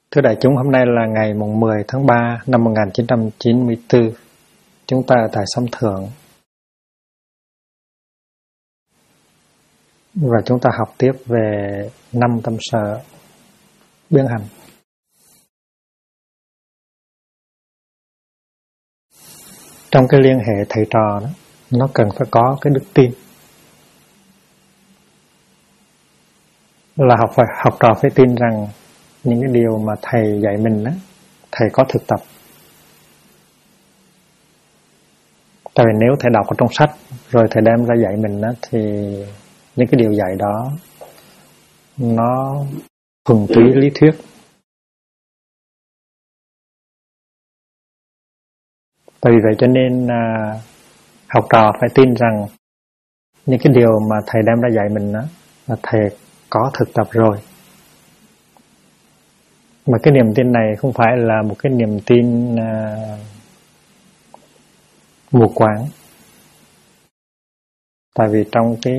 Thưa đại chúng, hôm nay là ngày mùng 10 tháng 3 năm 1994. Chúng ta ở tại Sông Thượng. Và chúng ta học tiếp về 5 tâm sở biến hành. Trong cái liên hệ thầy trò đó, nó cần phải có cái đức tin. Là học trò phải tin rằng những cái điều mà thầy dạy mình đó, thầy có thực tập. Tại vì nếu thầy đọc ở trong sách rồi thầy đem ra dạy mình đó, thì những cái điều dạy đó nó thuần túy lý thuyết. Tại vì vậy cho nên học trò phải tin rằng những cái điều mà thầy đem ra dạy mình đó, là thầy có thực tập rồi. Mà cái niềm tin này không phải là một cái niềm tin mù quáng. Tại vì trong cái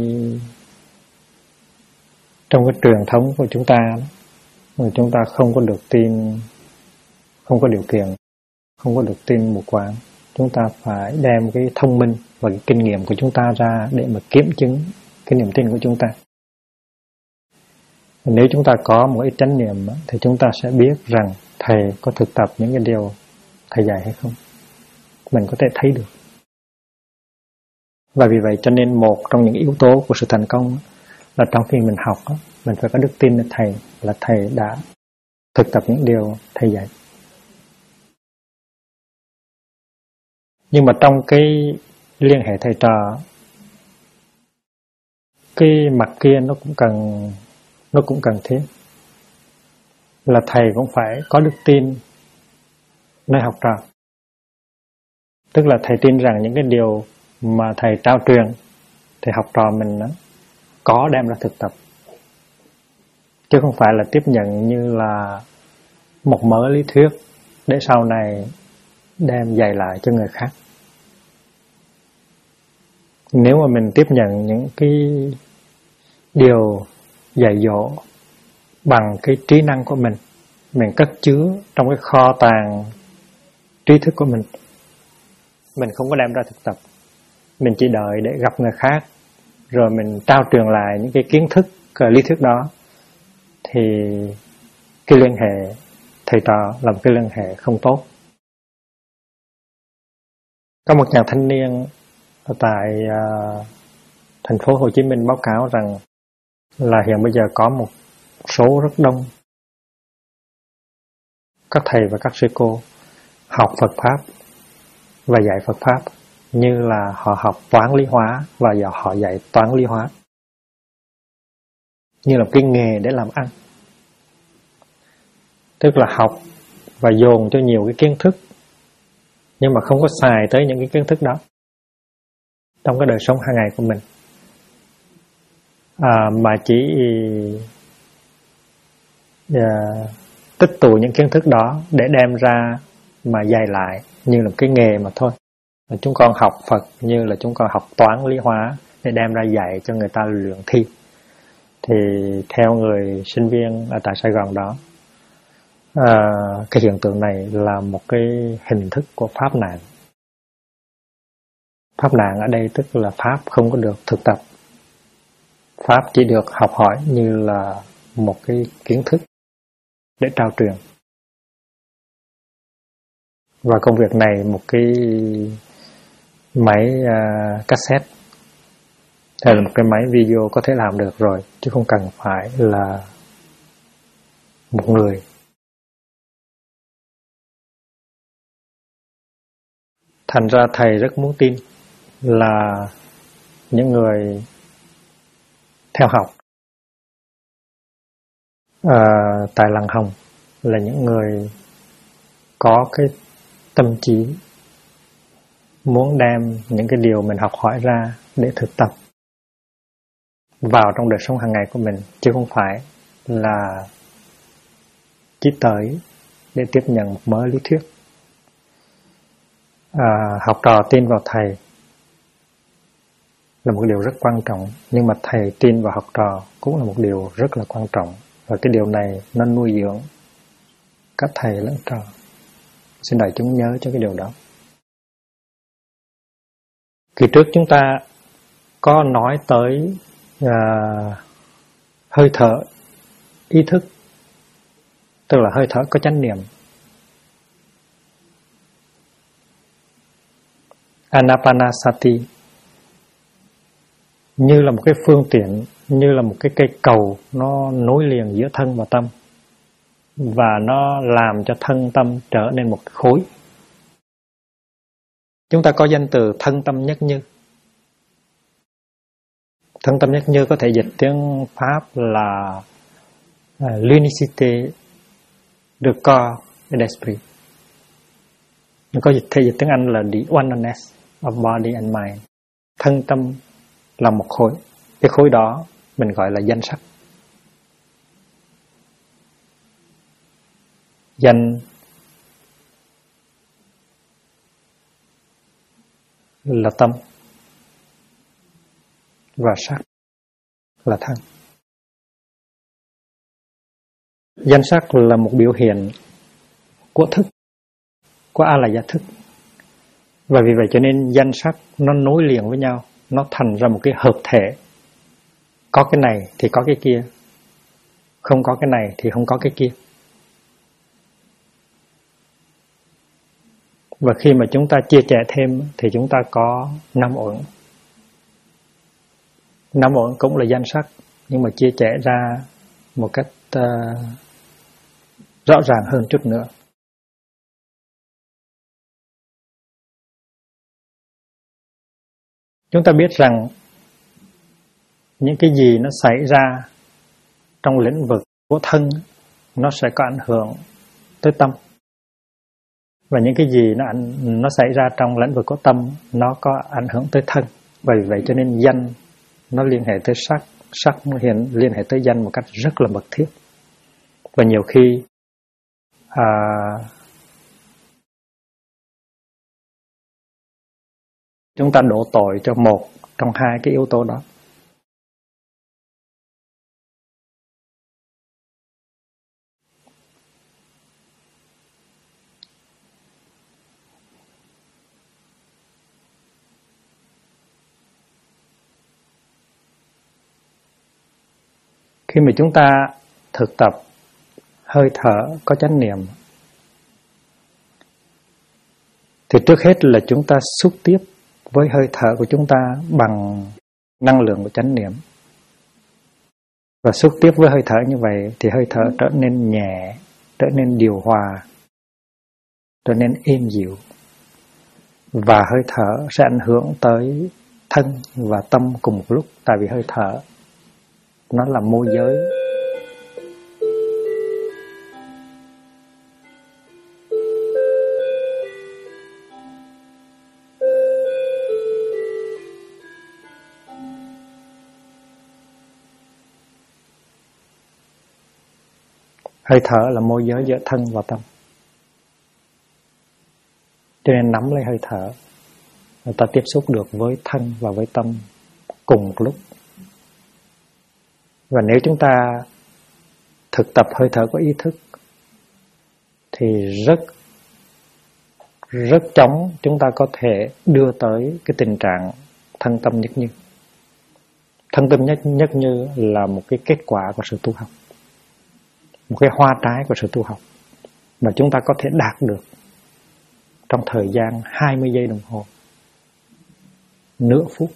truyền thống của chúng ta đó, chúng ta không có được tin, không có điều kiện, không có được tin mù quáng. Chúng ta phải đem cái thông minh và cái kinh nghiệm của chúng ta ra để mà kiểm chứng cái niềm tin của chúng ta. Nếu chúng ta có một ít chánh niệm thì chúng ta sẽ biết rằng thầy có thực tập những cái điều thầy dạy hay không. Mình có thể thấy được. Và vì vậy cho nên một trong những yếu tố của sự thành công là trong khi mình học, mình phải có đức tin là thầy đã thực tập những điều thầy dạy. Nhưng mà trong cái liên hệ thầy trò, cái mặt kia nó cũng cần thiết. Là thầy cũng phải có đức tin nơi học trò. Tức là thầy tin rằng những cái điều mà thầy trao truyền thì học trò mình có đem ra thực tập. Chứ không phải là tiếp nhận như là một mớ lý thuyết để sau này đem dạy lại cho người khác. Nếu mà mình tiếp nhận những cái điều dạy dỗ bằng cái trí năng của mình cất chứa trong cái kho tàng trí thức của mình không có đem ra thực tập. Mình chỉ đợi để gặp người khác rồi mình trao truyền lại những cái kiến thức, lý thuyết đó, thì cái liên hệ thầy trò là một cái liên hệ không tốt. Có một nhà thanh niên ở tại thành phố Hồ Chí Minh báo cáo rằng là hiện bây giờ có một số rất đông các thầy và các sư cô học Phật Pháp và dạy Phật Pháp như là họ học toán lý hóa và giờ họ dạy toán lý hóa như là một cái nghề để làm ăn. Tức là học và dồn cho nhiều cái kiến thức nhưng mà không có xài tới những cái kiến thức đó trong cái đời sống hàng ngày của mình. Mà chỉ tích tụ những kiến thức đó để đem ra mà dạy lại như là một cái nghề mà thôi. Chúng con học Phật như là chúng con học toán lý hóa để đem ra dạy cho người ta luyện thi. Thì theo người sinh viên ở tại Sài Gòn đó, cái hiện tượng này là một cái hình thức của pháp nạn. Pháp nạn ở đây tức là pháp không có được thực tập. Pháp chỉ được học hỏi như là một cái kiến thức để trao truyền. Và công việc này một cái máy cassette hay là một cái máy video có thể làm được rồi, chứ không cần phải là một người. Thành ra thầy rất muốn tin là những người theo học tại Làng Hồng là những người có cái tâm trí muốn đem những cái điều mình học hỏi ra để thực tập vào trong đời sống hàng ngày của mình, chứ không phải là chỉ tới để tiếp nhận một mớ lý thuyết. Học trò tin vào thầy là một điều rất quan trọng, nhưng mà thầy tin vào học trò cũng là một điều rất là quan trọng. Và cái điều này nó nuôi dưỡng các thầy lẫn trò. Xin đại chúng nhớ cho cái điều đó. Kỳ trước chúng ta có nói tới hơi thở ý thức, tức là hơi thở có chánh niệm. Anapanasati như là một cái phương tiện, như là một cái cây cầu, nó nối liền giữa thân và tâm, và nó làm cho thân tâm trở nên một khối. Chúng ta có danh từ thân tâm nhất như. Thân tâm nhất như có thể dịch tiếng Pháp là l'unicité de corps et d'esprit. Có thể dịch tiếng Anh là the oneness of body and mind. Thân tâm là một khối. Cái khối đó mình gọi là danh sắc. Danh là tâm và sắc là thân. Danh sắc là một biểu hiện của thức, của A là gia thức. Và vì vậy cho nên danh sắc nó nối liền với nhau, nó thành ra một cái hợp thể. Có cái này thì có cái kia, không có cái này thì không có cái kia. Và khi mà chúng ta chia sẻ thêm thì chúng ta có 5 uẩn. 5 uẩn cũng là danh sắc, nhưng mà chia sẻ ra một cách rõ ràng hơn chút nữa. Chúng ta biết rằng những cái gì nó xảy ra trong lĩnh vực của thân nó sẽ có ảnh hưởng tới tâm. Và những cái gì nó xảy ra trong lĩnh vực của tâm nó có ảnh hưởng tới thân. Bởi vậy cho nên danh nó liên hệ tới sắc, sắc nó liên hệ tới danh một cách rất là mật thiết. Và nhiều khi chúng ta đổ tội cho một trong hai cái yếu tố đó. Khi mà chúng ta thực tập hơi thở có chánh niệm thì trước hết là chúng ta xúc tiếp với hơi thở của chúng ta bằng năng lượng của chánh niệm. Và xúc tiếp với hơi thở như vậy thì hơi thở trở nên nhẹ, trở nên điều hòa, trở nên êm dịu. Và hơi thở sẽ ảnh hưởng tới thân và tâm cùng một lúc. Tại vì hơi thở nó là môi giới. Hơi thở là môi giới giữa thân và tâm. Cho nên nắm lấy hơi thở, người ta tiếp xúc được với thân và với tâm cùng một lúc. Và nếu chúng ta thực tập hơi thở có ý thức thì rất chóng chúng ta có thể đưa tới cái tình trạng thân tâm nhất như. Thân tâm nhất như là một cái kết quả của sự tu học, một cái hoa trái của sự tu học mà chúng ta có thể đạt được trong thời gian 20 giây đồng hồ, nửa phút,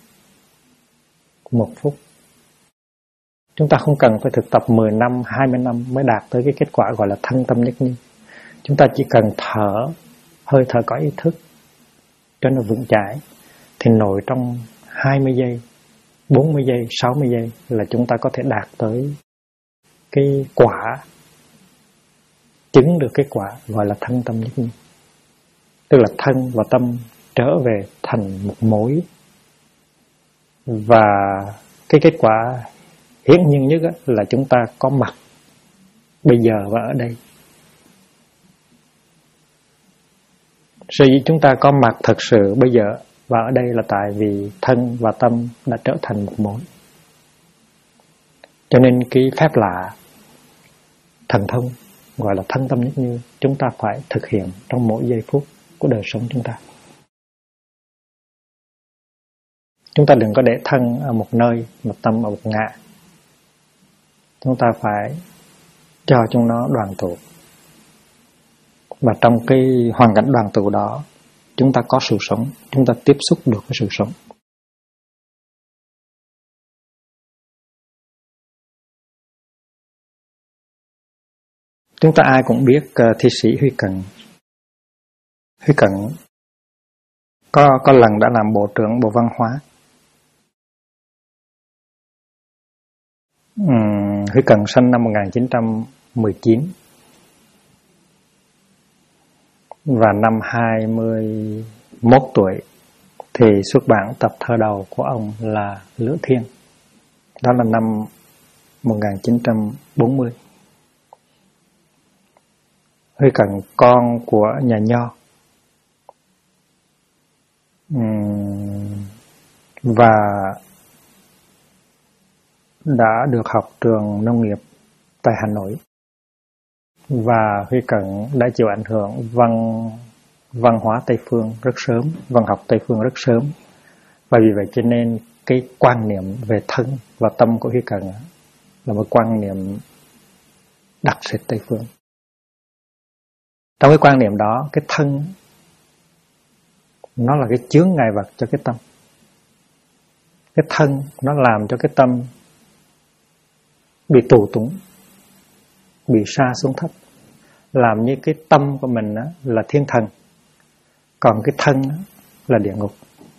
1 phút. Chúng ta không cần phải thực tập 10 năm, 20 năm mới đạt tới cái kết quả gọi là thân tâm nhất như. Chúng ta chỉ cần thở, hơi thở có ý thức cho nó vững chãi thì nội trong 20 giây, 40 giây, 60 giây là chúng ta có thể đạt tới cái quả, chứng được cái quả gọi là thân tâm nhất như. Tức là thân và tâm trở về thành một mối. Và cái kết quả hiển nhiên nhất là chúng ta có mặt bây giờ và ở đây. Sở dĩ chúng ta có mặt thật sự bây giờ và ở đây là tại vì thân và tâm đã trở thành một mối. Cho nên cái phép lạ, thần thông gọi là thân tâm nhất như, chúng ta phải thực hiện trong mỗi giây phút của đời sống chúng ta. Chúng ta đừng có để thân ở một nơi, một tâm ở một ngã. Chúng ta phải cho chúng nó đoàn tụ. Và trong cái hoàn cảnh đoàn tụ đó, chúng ta có sự sống, chúng ta tiếp xúc được với sự sống. Chúng ta ai cũng biết thi sĩ Huy Cận. Huy Cận có lần đã làm Bộ trưởng Bộ Văn hóa. Huy Cận sinh năm 1919 và năm 21 tuổi thì xuất bản tập thơ đầu của ông là Lửa Thiên. Đó là năm 1940. Huy Cận con của nhà nho và đã được học trường nông nghiệp tại Hà Nội. Và Huy Cận đã chịu ảnh hưởng văn hóa Tây phương rất sớm, văn học Tây phương rất sớm. Và vì vậy cho nên cái quan niệm về thân và tâm của Huy Cận là một quan niệm đặc sệt Tây phương. Trong cái quan niệm đó, cái thân nó là cái chướng ngại vật cho cái tâm. Cái thân nó làm cho cái tâm bị tù túng, bị sa xuống thấp, làm như cái tâm của mình là thiên thần, còn cái thân là địa ngục.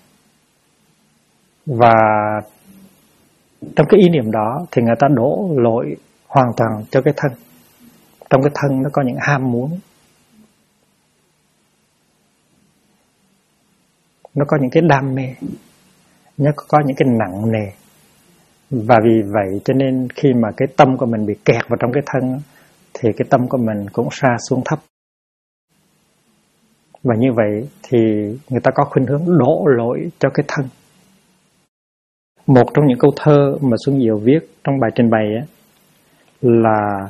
Và trong cái ý niệm đó thì người ta đổ lỗi hoàn toàn cho cái thân. Trong cái thân nó có những ham muốn, nó có những cái đam mê, nó có những cái nặng nề. Và vì vậy cho nên khi mà cái tâm của mình bị kẹt vào trong cái thân thì cái tâm của mình cũng sa xuống thấp. Và như vậy thì người ta có khuynh hướng đổ lỗi cho cái thân. Một trong những câu thơ mà Xuân Diệu viết trong bài trình bày là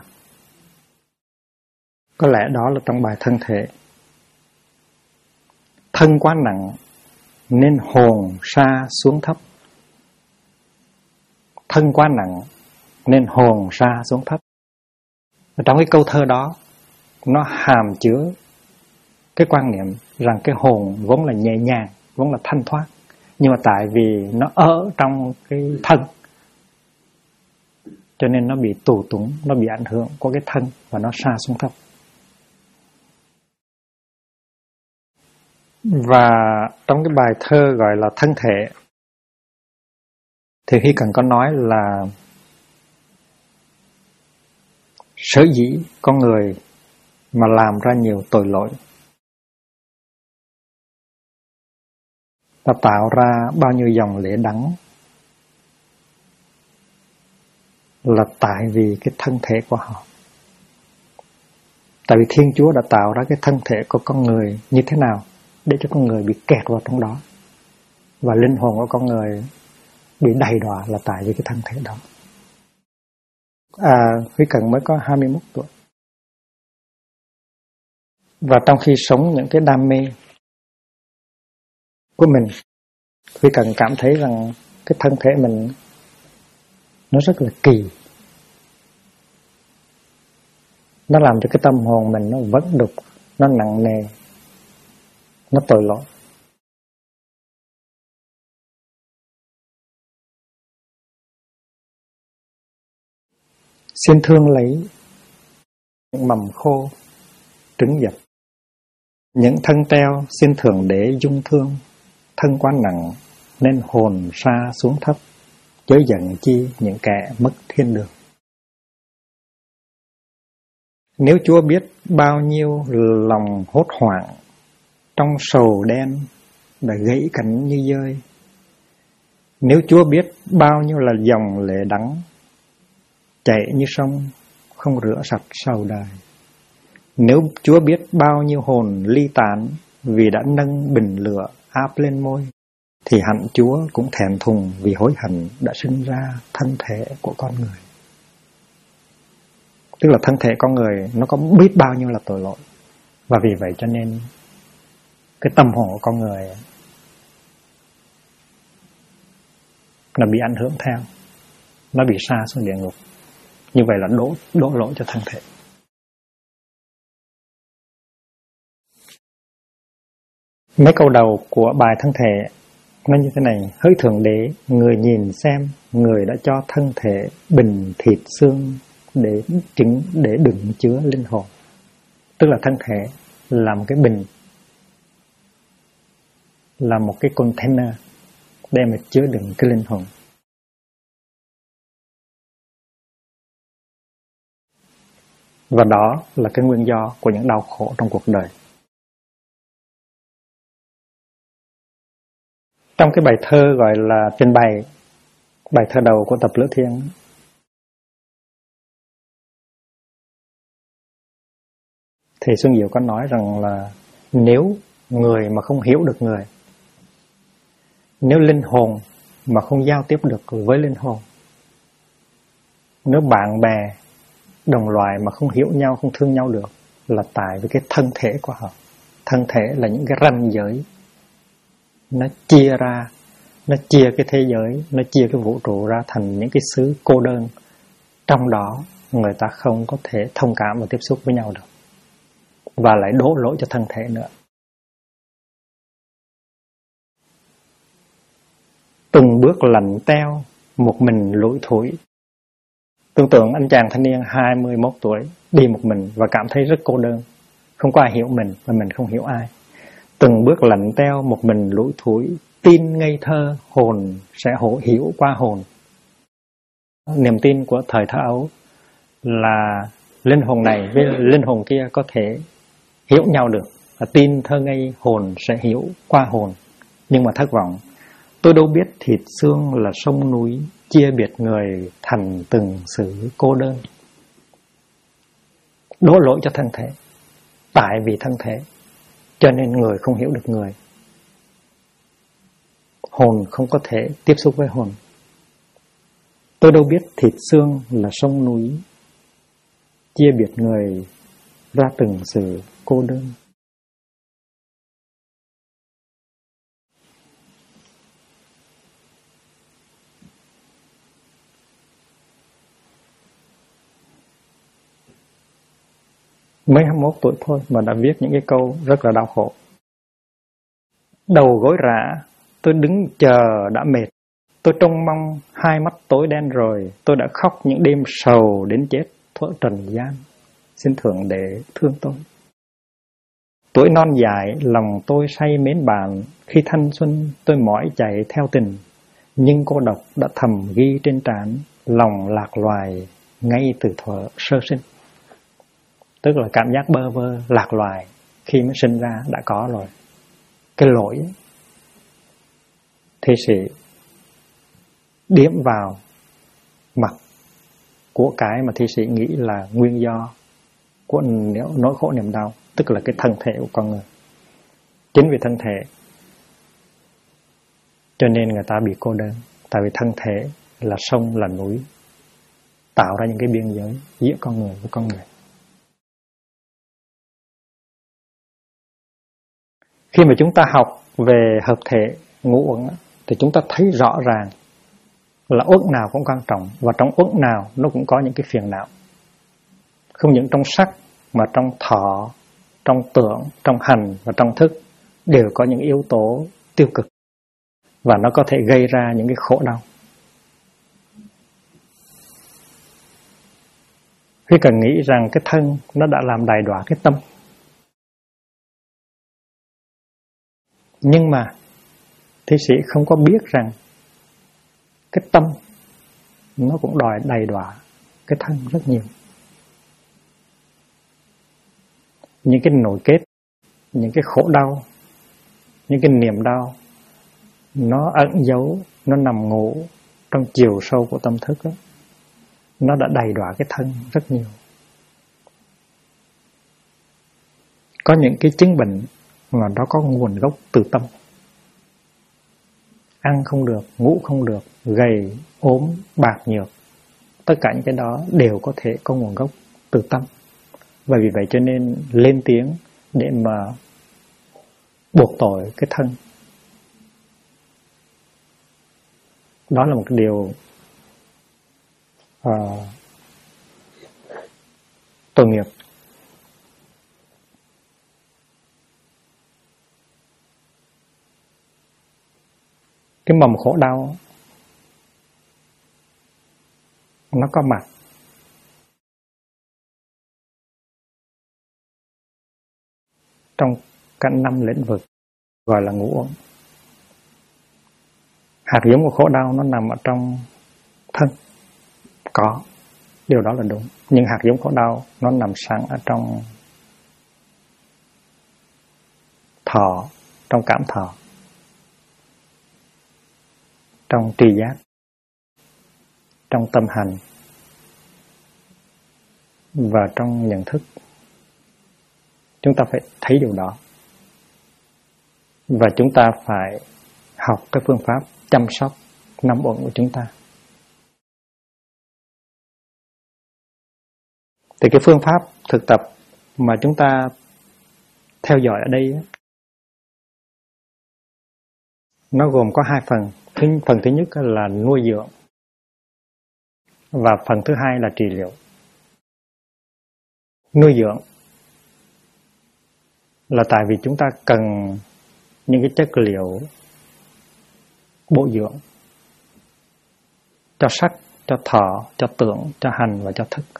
có lẽ đó là trong bài Thân Thể. Thân quá nặng nên hồn sa xuống thấp. Thân quá nặng nên hồn sa xuống thấp. Và trong cái câu thơ đó nó hàm chứa cái quan niệm rằng cái hồn vốn là nhẹ nhàng, vốn là thanh thoát, nhưng mà tại vì nó ở trong cái thân cho nên nó bị tù túng, nó bị ảnh hưởng của cái thân và nó sa xuống thấp. Và trong cái bài thơ gọi là Thân Thể thì Huy Cận có nói là sở dĩ con người mà làm ra nhiều tội lỗi, và tạo ra bao nhiêu dòng lệ đắng, là tại vì cái thân thể của họ. Tại vì Thiên Chúa đã tạo ra cái thân thể của con người như thế nào để cho con người bị kẹt vào trong đó, và linh hồn của con người bị đầy đọa là tại vì cái thân thể đó. Huy Cận mới có 21 tuổi. Và trong khi sống những cái đam mê của mình, Huy Cận cảm thấy rằng cái thân thể mình nó rất là kỳ. Nó làm cho cái tâm hồn mình nó vẩn đục, nó nặng nề, nó tội lỗi. Xin thương lấy những mầm khô, trứng dập, những thân teo xin Thượng Đế dung thương. Thân quá nặng nên hồn sa xuống thấp, chớ giận chi những kẻ mất thiên đường. Nếu Chúa biết bao nhiêu lòng hốt hoảng trong sầu đen đã gãy cánh như dơi, nếu Chúa biết bao nhiêu là dòng lệ đắng chảy như sông không rửa sạch sầu đời, nếu Chúa biết bao nhiêu hồn ly tán vì đã nâng bình lửa áp lên môi, thì hẳn Chúa cũng thẹn thùng vì hối hận đã sinh ra thân thể của con người. Tức là thân thể con người nó có biết bao nhiêu là tội lỗi. Và vì vậy cho nên cái tâm hồn của con người nó bị ảnh hưởng theo, nó bị sa xuống địa ngục. Như vậy là đổ lỗi cho thân thể. Mấy câu đầu của bài thân thể nó như thế này: hỡi Thượng Đế, người nhìn xem, người đã cho thân thể bình thịt xương để đựng chứa linh hồn. Tức là thân thể là một cái bình, là một cái container để mà chứa đựng cái linh hồn. Và đó là cái nguyên do của những đau khổ trong cuộc đời. Trong cái bài thơ gọi là trình bày, bài thơ đầu của tập Lửa Thiêng, thì Xuân Diệu có nói rằng là nếu người mà không hiểu được người, nếu linh hồn mà không giao tiếp được với linh hồn, nếu bạn bè, đồng loài mà không hiểu nhau, không thương nhau được, là tại vì cái thân thể của họ. Thân thể là những cái ranh giới, nó chia ra, nó chia cái thế giới, nó chia cái vũ trụ ra thành những cái xứ cô đơn. Trong đó người ta không có thể thông cảm và tiếp xúc với nhau được, và lại đổ lỗi cho thân thể nữa. Từng bước lạnh teo, một mình lủi thủi. Tưởng tượng anh chàng thanh niên 21 tuổi đi một mình và cảm thấy rất cô đơn, không có ai hiểu mình và mình không hiểu ai. Từng bước lạnh teo, một mình lủi thủi, tin ngây thơ, hồn sẽ hiểu qua hồn. Niềm tin của thời thơ ấu là linh hồn này với linh hồn kia có thể hiểu nhau được, và tin thơ ngây, hồn sẽ hiểu qua hồn. Nhưng mà thất vọng. Tôi đâu biết thịt xương là sông núi, chia biệt người thành từng xứ cô đơn. Đổ lỗi cho thân thể. Tại vì thân thể cho nên người không hiểu được người. Hồn không có thể tiếp xúc với hồn. Tôi đâu biết thịt xương là sông núi, chia biệt người ra từng xứ cô đơn. Mới 21 tuổi thôi mà đã viết những cái câu rất là đau khổ. Đầu gối rã, tôi đứng chờ đã mệt. Tôi trông mong hai mắt tối đen rồi. Tôi đã khóc những đêm sầu đến chết thuở trần gian. Xin Thượng Đế thương tôi. Tuổi non dài, lòng tôi say mến bạn. Khi thanh xuân tôi mỏi chạy theo tình. Nhưng cô độc đã thầm ghi trên trán. Lòng lạc loài ngay từ thuở sơ sinh. Tức là cảm giác bơ vơ, lạc loài khi mới sinh ra đã có rồi. Cái lỗi thi sĩ điểm vào mặt của cái mà thi sĩ nghĩ là nguyên do của nỗi khổ niềm đau, tức là cái thân thể của con người. Chính vì thân thể cho nên người ta bị cô đơn, tại vì thân thể là sông là núi, tạo ra những cái biên giới giữa con người với con người. Khi mà chúng ta học về hợp thể ngũ uẩn thì chúng ta thấy rõ ràng là uẩn nào cũng quan trọng, và trong uẩn nào nó cũng có những cái phiền não. Không những trong sắc mà trong thọ, trong tưởng, trong hành và trong thức đều có những yếu tố tiêu cực, và nó có thể gây ra những cái khổ đau. Khi cần nghĩ rằng cái thân nó đã làm đày đọa cái tâm, nhưng mà thi sĩ không có biết rằng cái tâm nó cũng đòi đầy đọa cái thân rất nhiều. Những cái nỗi kết, những cái khổ đau, những cái niềm đau, nó ẩn giấu, nó nằm ngủ trong chiều sâu của tâm thức đó. Nó đã đầy đọa cái thân rất nhiều. Có những cái chứng bệnh mà nó có nguồn gốc từ tâm. Ăn không được, ngủ không được, gầy, ốm, bạc nhược. Tất cả những cái đó đều có thể có nguồn gốc từ tâm. Và vì vậy cho nên lên tiếng để mà buộc tội cái thân. Đó là một cái điều tội nghiệp. Cái mầm khổ đau nó có mặt trong cả 5 lĩnh vực gọi là ngũ uẩn. Hạt giống của khổ đau nó nằm ở trong thân, có, điều đó là đúng. Nhưng hạt giống khổ đau nó nằm sẵn ở trong thọ, trong cảm thọ, trong tri giác, trong tâm hành và trong nhận thức. Chúng ta phải thấy điều đó. Và chúng ta phải học cái phương pháp chăm sóc 5 uẩn của chúng ta. Thì cái phương pháp thực tập mà chúng ta theo dõi ở đây nó gồm có 2 phần. Phần thứ nhất là nuôi dưỡng và phần thứ hai là trị liệu. Nuôi dưỡng là tại vì chúng ta cần những cái chất liệu bổ dưỡng cho sắc, cho thọ, cho tưởng, cho hành và cho thức.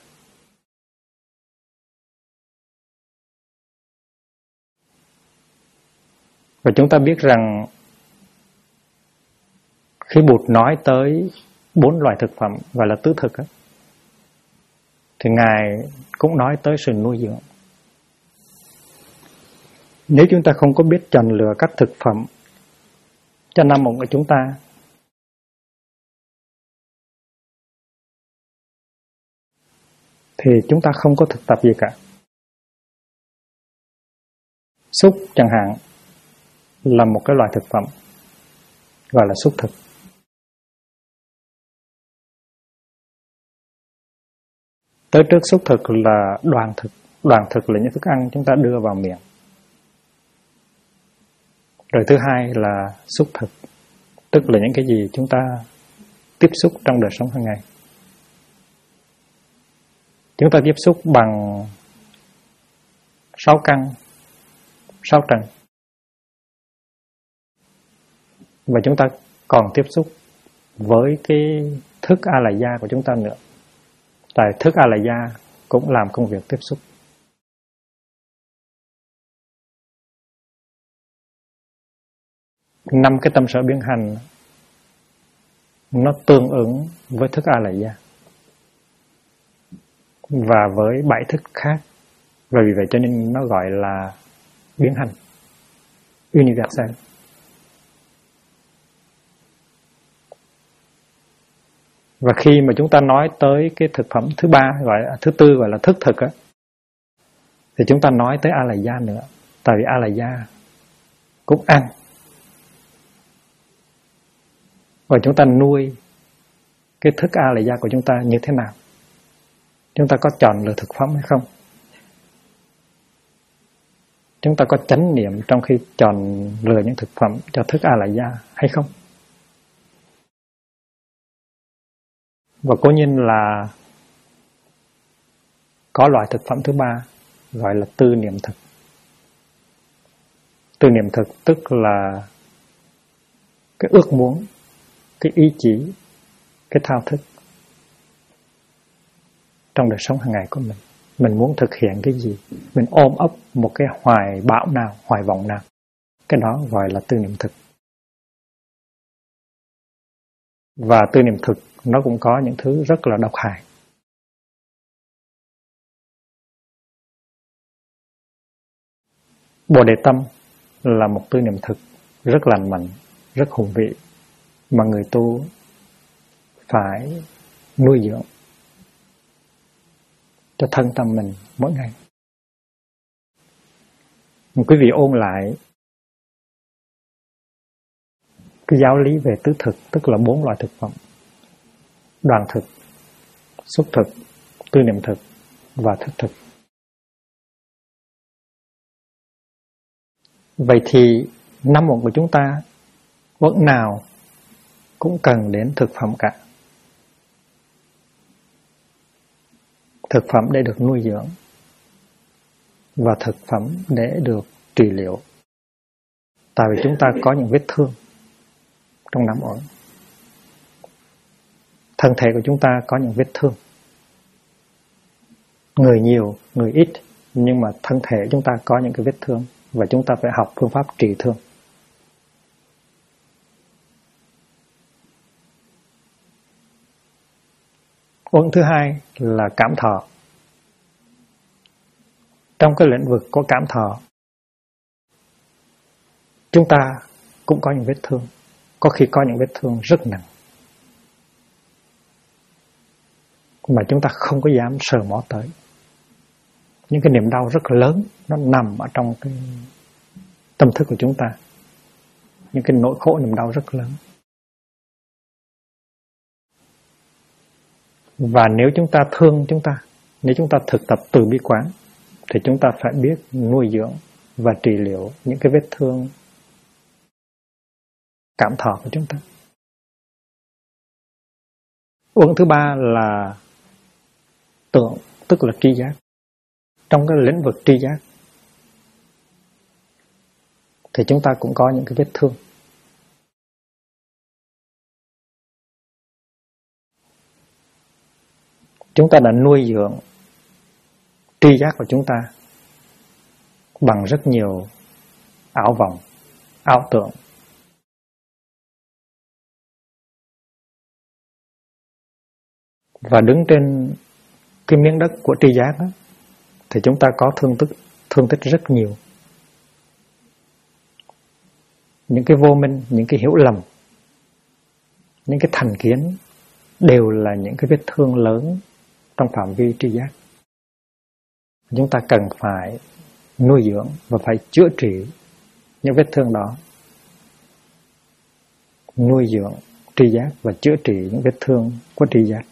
Và chúng ta biết rằng khi Bụt nói tới 4 loại thực phẩm gọi là tứ thực ấy, thì Ngài cũng nói tới sự nuôi dưỡng. Nếu chúng ta không có biết chọn lựa các thực phẩm cho 5 uẩn của chúng ta, thì chúng ta không có thực tập gì cả. Xúc chẳng hạn là một cái loại thực phẩm gọi là xúc thực. Tới trước xúc thực là đoàn thực. Đoàn thực là những thức ăn chúng ta đưa vào miệng. Rồi thứ hai là xúc thực, tức là những cái gì chúng ta tiếp xúc trong đời sống hàng ngày. Chúng ta tiếp xúc bằng 6 căn, 6 trần. Và chúng ta còn tiếp xúc với cái thức A-la-gia của chúng ta nữa. Tại thức A-la-gia cũng làm công việc tiếp xúc. Năm cái tâm sở biến hành nó tương ứng với thức A-la-gia và với 7 thức khác. Và vì vậy cho nên nó gọi là biến hành universal. Và khi mà chúng ta nói tới cái thực phẩm thứ 3 thứ 4 gọi là thức thực á, thì chúng ta nói tới A-la-gia nữa. Tại vì A-la-gia cũng ăn. Và chúng ta nuôi cái thức A-la-gia của chúng ta như thế nào? Chúng ta có chọn lựa thực phẩm hay không? Chúng ta có chánh niệm trong khi chọn lựa những thực phẩm cho thức A-la-gia hay không? Và cố nhiên là có loại thực phẩm thứ 3 gọi là tư niệm thực. Tư niệm thực tức là cái ước muốn, cái ý chí, cái thao thức trong đời sống hàng ngày của mình. Mình muốn thực hiện cái gì? Mình ôm ấp một cái hoài bão nào, hoài vọng nào? Cái đó gọi là tư niệm thực. Và tư niệm thực nó cũng có những thứ rất là độc hại. Bồ đề tâm là một tư niệm thực rất lành mạnh, rất hùng vị mà người tu phải nuôi dưỡng cho thân tâm mình mỗi ngày. Quý vị ôn lại cái giáo lý về tứ thực, tức là 4 loại thực phẩm: đoàn thực, xúc thực, tư niệm thực và thiết thực. Vậy thì năm uẩn của chúng ta uẩn nào cũng cần đến thực phẩm cả. Thực phẩm để được nuôi dưỡng và thực phẩm để được trị liệu. Tại vì chúng ta có những vết thương trong năm uẩn. Thân thể của chúng ta có những vết thương. Người nhiều, người ít, nhưng mà thân thể chúng ta có những cái vết thương và chúng ta phải học phương pháp trị thương. Uẩn thứ hai là cảm thọ. Trong cái lĩnh vực có cảm thọ, chúng ta cũng có những vết thương, có khi có những vết thương rất nặng mà chúng ta không có dám sờ mó tới. Những cái niềm đau rất lớn nó nằm ở trong cái tâm thức của chúng ta. Những cái nỗi khổ niềm đau rất lớn. Và nếu chúng ta thương chúng ta, nếu chúng ta thực tập từ bi quán, thì chúng ta phải biết nuôi dưỡng và trị liệu những cái vết thương cảm thọ của chúng ta. Uẩn thứ ba là tưởng, tức là tri giác. Trong cái lĩnh vực tri giác thì chúng ta cũng có những cái vết thương. Chúng ta đã nuôi dưỡng tri giác của chúng ta bằng rất nhiều ảo vọng, ảo tưởng. Và đứng trên cái miếng đất của tri giác đó, thì chúng ta có thương tích rất nhiều. Những cái vô minh, những cái hiểu lầm, những cái thành kiến đều là những cái vết thương lớn trong phạm vi tri giác. Chúng ta cần phải nuôi dưỡng và phải chữa trị những vết thương đó. Nuôi dưỡng tri giác và chữa trị những vết thương của tri giác.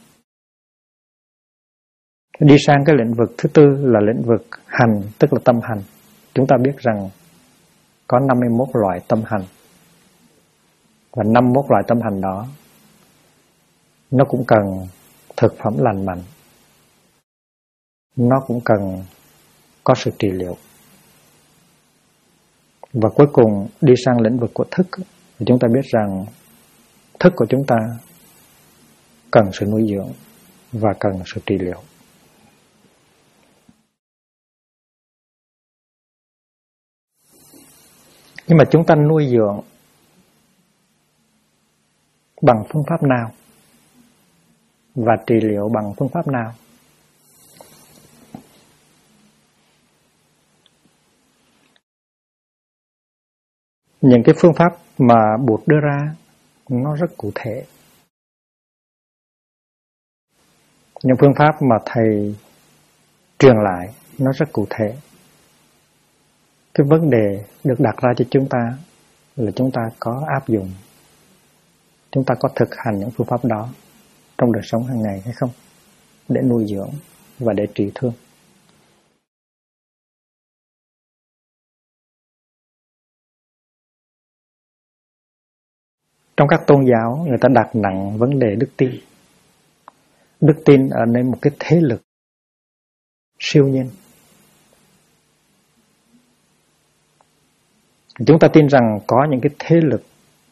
Đi sang cái lĩnh vực thứ tư là lĩnh vực hành, tức là tâm hành. Chúng ta biết rằng có 51 loại tâm hành. Và 51 loại tâm hành đó nó cũng cần thực phẩm lành mạnh. Nó cũng cần có sự trị liệu. Và cuối cùng đi sang lĩnh vực của thức, thì chúng ta biết rằng thức của chúng ta cần sự nuôi dưỡng và cần sự trị liệu. Nhưng mà chúng ta nuôi dưỡng bằng phương pháp nào? Và trị liệu bằng phương pháp nào? Những cái phương pháp mà Bụt đưa ra nó rất cụ thể. Những phương pháp mà Thầy truyền lại nó rất cụ thể. Cái vấn đề được đặt ra cho chúng ta là chúng ta có áp dụng, chúng ta có thực hành những phương pháp đó trong đời sống hàng ngày hay không, để nuôi dưỡng và để trị thương. Trong các tôn giáo, người ta đặt nặng vấn đề đức tin. Đức tin ở nơi một cái thế lực siêu nhiên. Chúng ta tin rằng có những cái thế lực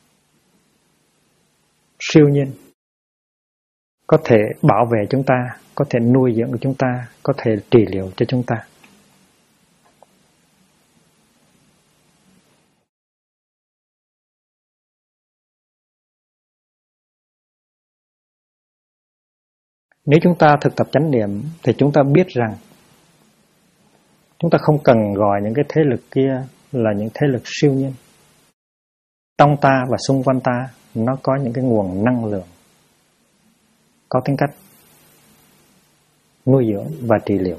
siêu nhiên có thể bảo vệ chúng ta, có thể nuôi dưỡng chúng ta, có thể trị liệu cho chúng ta. Nếu chúng ta thực tập chánh niệm thì chúng ta biết rằng chúng ta không cần gọi những cái thế lực kia là những thế lực siêu nhiên. Trong ta và xung quanh ta nó có những cái nguồn năng lượng có tính cách nuôi dưỡng và trị liệu.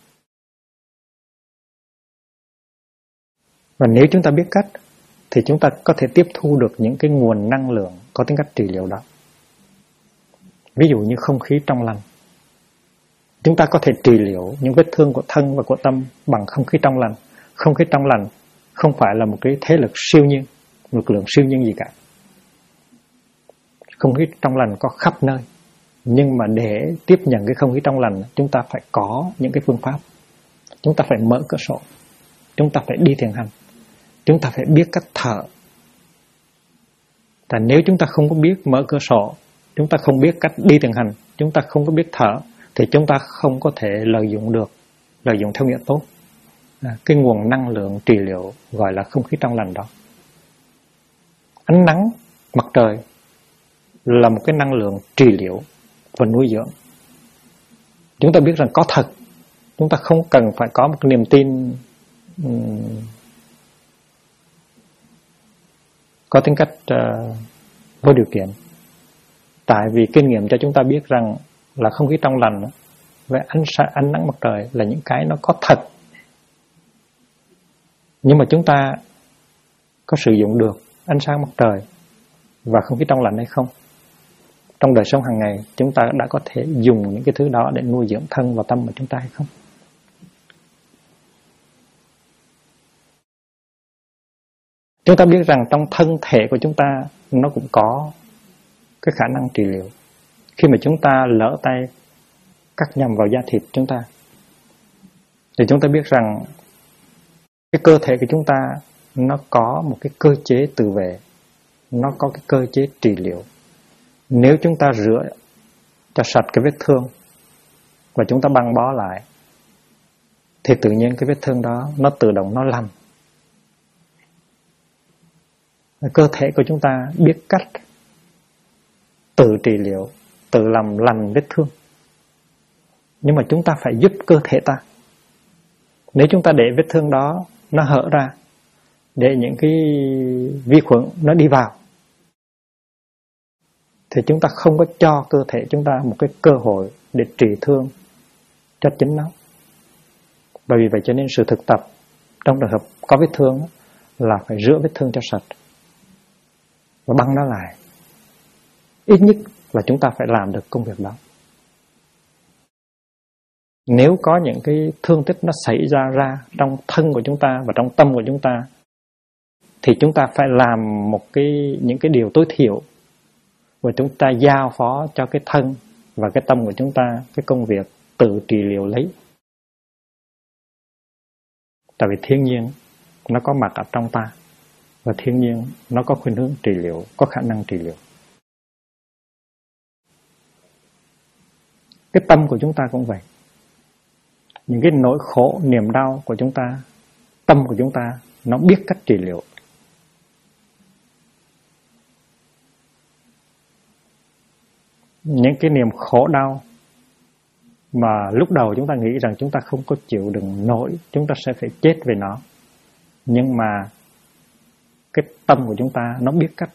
Và nếu chúng ta biết cách thì chúng ta có thể tiếp thu được những cái nguồn năng lượng có tính cách trị liệu đó. Ví dụ như không khí trong lành, Chúng ta có thể trị liệu những vết thương của thân và của tâm bằng không khí trong lành. Không khí trong lành không phải là một cái thế lực siêu nhiên, lực lượng siêu nhiên gì cả. Không khí trong lành có khắp nơi. Nhưng mà để tiếp nhận cái không khí trong lành, chúng ta phải có những cái phương pháp. Chúng ta phải mở cửa sổ. Chúng ta phải đi thiền hành. Chúng ta phải biết cách thở. Và nếu chúng ta không có biết mở cửa sổ, chúng ta không biết cách đi thiền hành, chúng ta không có biết thở, thì chúng ta không có thể lợi dụng theo nghĩa tốt cái nguồn năng lượng trị liệu gọi là không khí trong lành đó. Ánh nắng mặt trời là một cái năng lượng trị liệu và nuôi dưỡng. Chúng ta biết rằng có thật. Chúng ta không cần phải có một niềm tin có tính cách vô điều kiện. Tại vì kinh nghiệm cho chúng ta biết rằng là không khí trong lành và ánh nắng mặt trời là những cái nó có thật. Nhưng mà chúng ta có sử dụng được ánh sáng mặt trời và không khí trong lành hay không? Trong đời sống hàng ngày chúng ta đã có thể dùng những cái thứ đó để nuôi dưỡng thân và tâm của chúng ta hay không? Chúng ta biết rằng trong thân thể của chúng ta nó cũng có cái khả năng trị liệu. Khi mà chúng ta lỡ tay cắt nhầm vào da thịt chúng ta, thì chúng ta biết rằng cái cơ thể của chúng ta nó có một cái cơ chế tự vệ, nó có cái cơ chế trị liệu. Nếu chúng ta rửa cho sạch cái vết thương và chúng ta băng bó lại, thì tự nhiên cái vết thương đó nó tự động nó lành. Cơ thể của chúng ta biết cách tự trị liệu, tự làm lành vết thương. Nhưng mà chúng ta phải giúp cơ thể ta. Nếu chúng ta để vết thương đó nó hở ra, để những cái vi khuẩn nó đi vào, thì chúng ta không có cho cơ thể chúng ta một cái cơ hội để trị thương cho chính nó. Bởi vì vậy cho nên sự thực tập trong trường hợp có vết thương là phải rửa vết thương cho sạch và băng nó lại. Ít nhất là chúng ta phải làm được công việc đó. Nếu có những cái thương tích nó xảy ra trong thân của chúng ta và trong tâm của chúng ta, thì chúng ta phải làm những cái điều tối thiểu, và chúng ta giao phó cho cái thân và cái tâm của chúng ta cái công việc tự trị liệu lấy. Tại vì thiên nhiên nó có mặt ở trong ta, và thiên nhiên nó có khuynh hướng trị liệu, có khả năng trị liệu. Cái tâm của chúng ta cũng vậy. Những cái nỗi khổ, niềm đau của chúng ta, tâm của chúng ta nó biết cách trị liệu. Những cái niềm khổ đau mà lúc đầu chúng ta nghĩ rằng chúng ta không có chịu đựng nổi, chúng ta sẽ phải chết về nó. Nhưng mà cái tâm của chúng ta nó biết cách,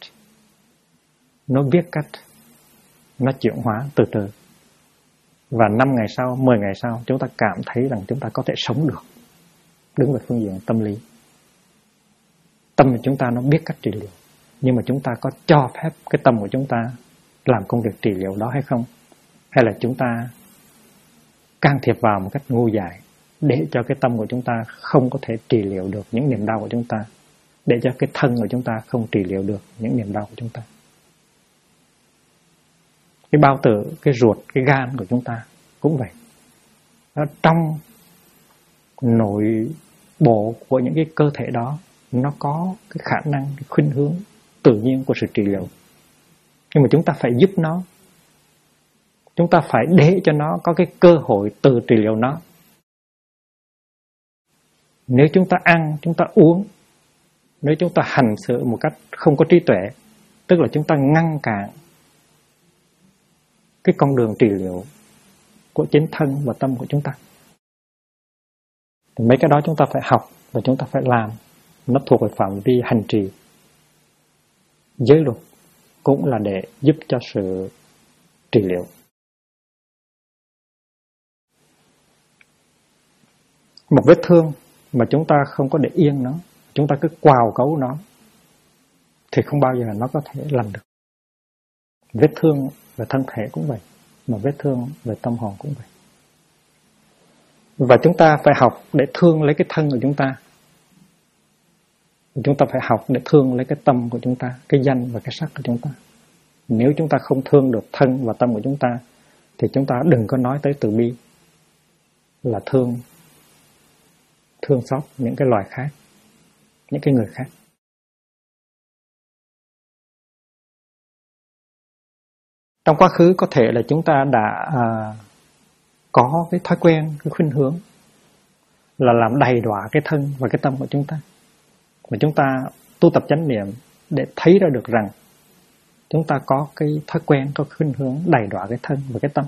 nó chuyển hóa từ từ. Và 5 ngày sau, 10 ngày sau, chúng ta cảm thấy rằng chúng ta có thể sống được. Đứng về phương diện tâm lý. Tâm của chúng ta nó biết cách trị liệu. Nhưng mà chúng ta có cho phép cái tâm của chúng ta làm công việc trị liệu đó hay không? Hay là chúng ta can thiệp vào một cách ngu dại để cho cái tâm của chúng ta không có thể trị liệu được những niềm đau của chúng ta, để cho cái thân của chúng ta không trị liệu được những niềm đau của chúng ta. Cái bao tử, cái ruột, cái gan của chúng ta cũng vậy. Ở trong nội bộ của những cái cơ thể đó, nó có cái khả năng, cái khuynh hướng tự nhiên của sự trị liệu. Nhưng mà chúng ta phải giúp nó. Chúng ta phải để cho nó có cái cơ hội tự trị liệu nó. Nếu chúng ta ăn, chúng ta uống, nếu chúng ta hành xử một cách không có trí tuệ, tức là chúng ta ngăn cản cái con đường trị liệu của chính thân và tâm của chúng ta. Mấy cái đó chúng ta phải học và chúng ta phải làm. Nó thuộc về phạm vi hành trì. Giới luật cũng là để giúp cho sự trị liệu. Một vết thương mà chúng ta không có để yên nó, chúng ta cứ quào cấu nó, thì không bao giờ nó có thể lành được. Vết thương về thân thể cũng vậy, mà vết thương về tâm hồn cũng vậy. Và chúng ta phải học để thương lấy cái thân của chúng ta. Chúng ta phải học để thương lấy cái tâm của chúng ta, cái danh và cái sắc của chúng ta. Nếu chúng ta không thương được thân và tâm của chúng ta thì chúng ta đừng có nói tới từ bi là thương xót những cái loài khác, những cái người khác. Trong quá khứ có thể là chúng ta đã có cái thói quen, cái khuynh hướng là làm đầy đọa cái thân và cái tâm của chúng ta. Và chúng ta tu tập chánh niệm để thấy ra được rằng chúng ta có cái thói quen, có khuynh hướng đầy đọa cái thân và cái tâm.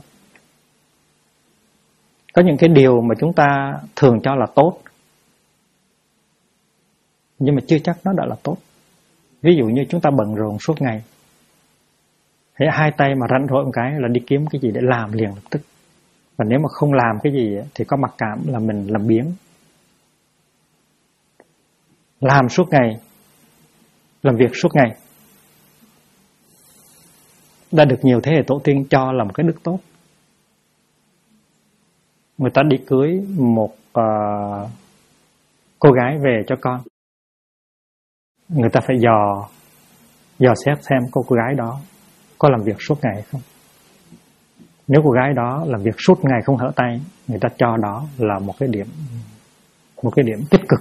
Có những cái điều mà chúng ta thường cho là tốt, nhưng mà chưa chắc nó đã là tốt. Ví dụ như chúng ta bận rộn suốt ngày, hễ hai tay mà rảnh rỗi một cái là đi kiếm cái gì để làm liền lập tức. Và nếu mà không làm cái gì thì có mặc cảm là mình làm biếng. Làm suốt ngày, làm việc suốt ngày đã được nhiều thế hệ tổ tiên cho là một cái đức tốt. Người ta đi cưới một cô gái về cho con, người ta phải dò xét xem cô gái đó có làm việc suốt ngày hay không. Nếu cô gái đó làm việc suốt ngày không hở tay, người ta cho đó là một cái điểm tích cực.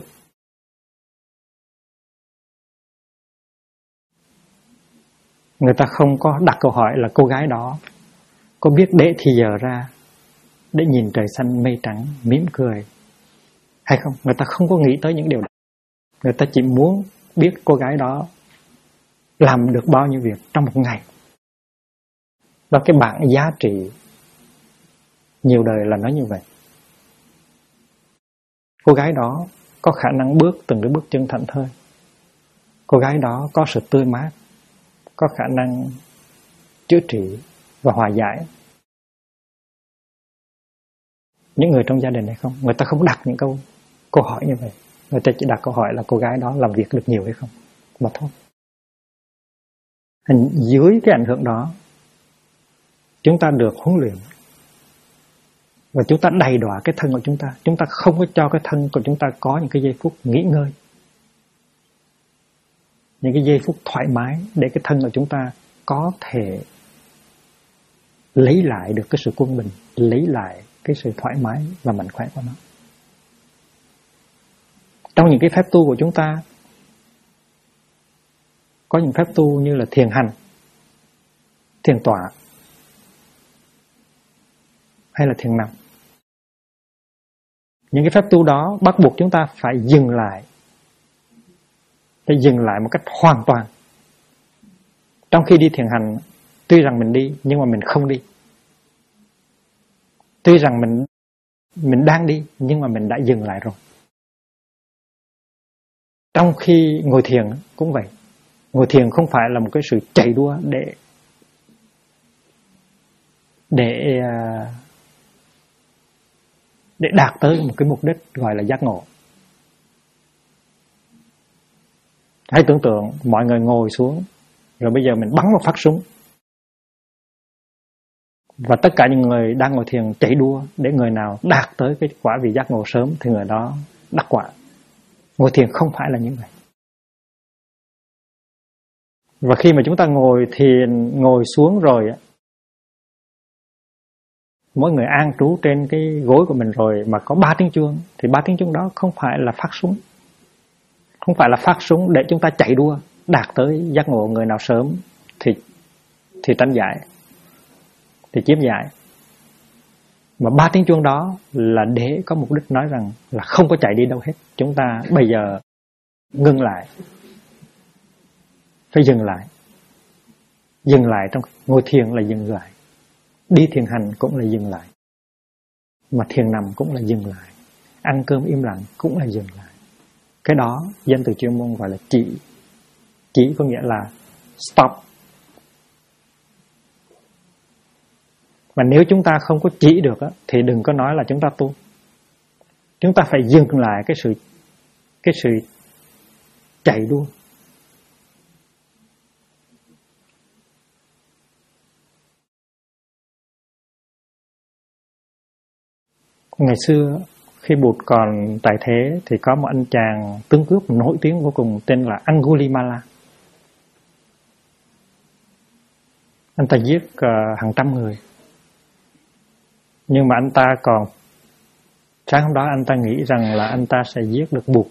Người ta không có đặt câu hỏi là cô gái đó có biết để thì giờ ra để nhìn trời xanh mây trắng mỉm cười hay không. Người ta không có nghĩ tới những điều đó. Người ta chỉ muốn biết cô gái đó làm được bao nhiêu việc trong một ngày. Đó, cái bảng giá trị nhiều đời là nói như vậy. Cô gái đó có khả năng bước từng cái bước chân thảnh thơi. Cô gái đó có sự tươi mát, có khả năng chữa trị và hòa giải. Những người trong gia đình này không, người ta không đặt những câu hỏi như vậy. Người ta chỉ đặt câu hỏi là cô gái đó làm việc được nhiều hay không, mà thôi. Dưới cái ảnh hưởng đó, chúng ta được huấn luyện và chúng ta đầy đọa cái thân của chúng ta. Chúng ta không có cho cái thân của chúng ta có những cái giây phút nghỉ ngơi, những cái giây phút thoải mái để cái thân của chúng ta có thể lấy lại được cái sự quân bình, lấy lại cái sự thoải mái và mạnh khỏe của nó. Trong những cái phép tu của chúng ta, có những phép tu như là thiền hành, thiền tọa hay là thiền nằm. Những cái phép tu đó bắt buộc chúng ta phải dừng lại một cách hoàn toàn. Trong khi đi thiền hành, tuy rằng mình đi nhưng mà mình không đi. Tuy rằng mình đang đi nhưng mà mình đã dừng lại rồi. Trong khi ngồi thiền cũng vậy. Ngồi thiền không phải là một cái sự chạy đua để đạt tới một cái mục đích gọi là giác ngộ. Hãy tưởng tượng mọi người ngồi xuống, rồi bây giờ mình bắn một phát súng, và tất cả những người đang ngồi thiền chạy đua để người nào đạt tới cái quả vị giác ngộ sớm thì người đó đắc quả. Ngồi thiền không phải là như vậy. Và khi mà chúng ta ngồi thiền, ngồi xuống rồi, mỗi người an trú trên cái gối của mình rồi mà có 3 tiếng chuông, thì 3 tiếng chuông đó không phải là phát súng. Không phải là phát súng để chúng ta chạy đua đạt tới giác ngộ, người nào sớm thì tranh giải, thì chiếm giải. Mà 3 tiếng chuông đó là để có mục đích nói rằng là không có chạy đi đâu hết. Chúng ta bây giờ ngưng lại, phải dừng lại. Dừng lại trong ngồi thiền là dừng lại, đi thiền hành cũng là dừng lại, mà thiền nằm cũng là dừng lại, ăn cơm im lặng cũng là dừng lại. Cái đó danh từ chuyên môn gọi là chỉ. Chỉ có nghĩa là stop. Và nếu chúng ta không có chỉ được thì đừng có nói là chúng ta tu. Chúng ta phải dừng lại cái sự chạy đua. Ngày xưa khi Bụt còn tại thế thì có một anh chàng tướng cướp nổi tiếng vô cùng tên là Angulimala. Anh ta giết hàng trăm người. Nhưng mà anh ta còn, sáng hôm đó anh ta nghĩ rằng là anh ta sẽ giết được Bụt.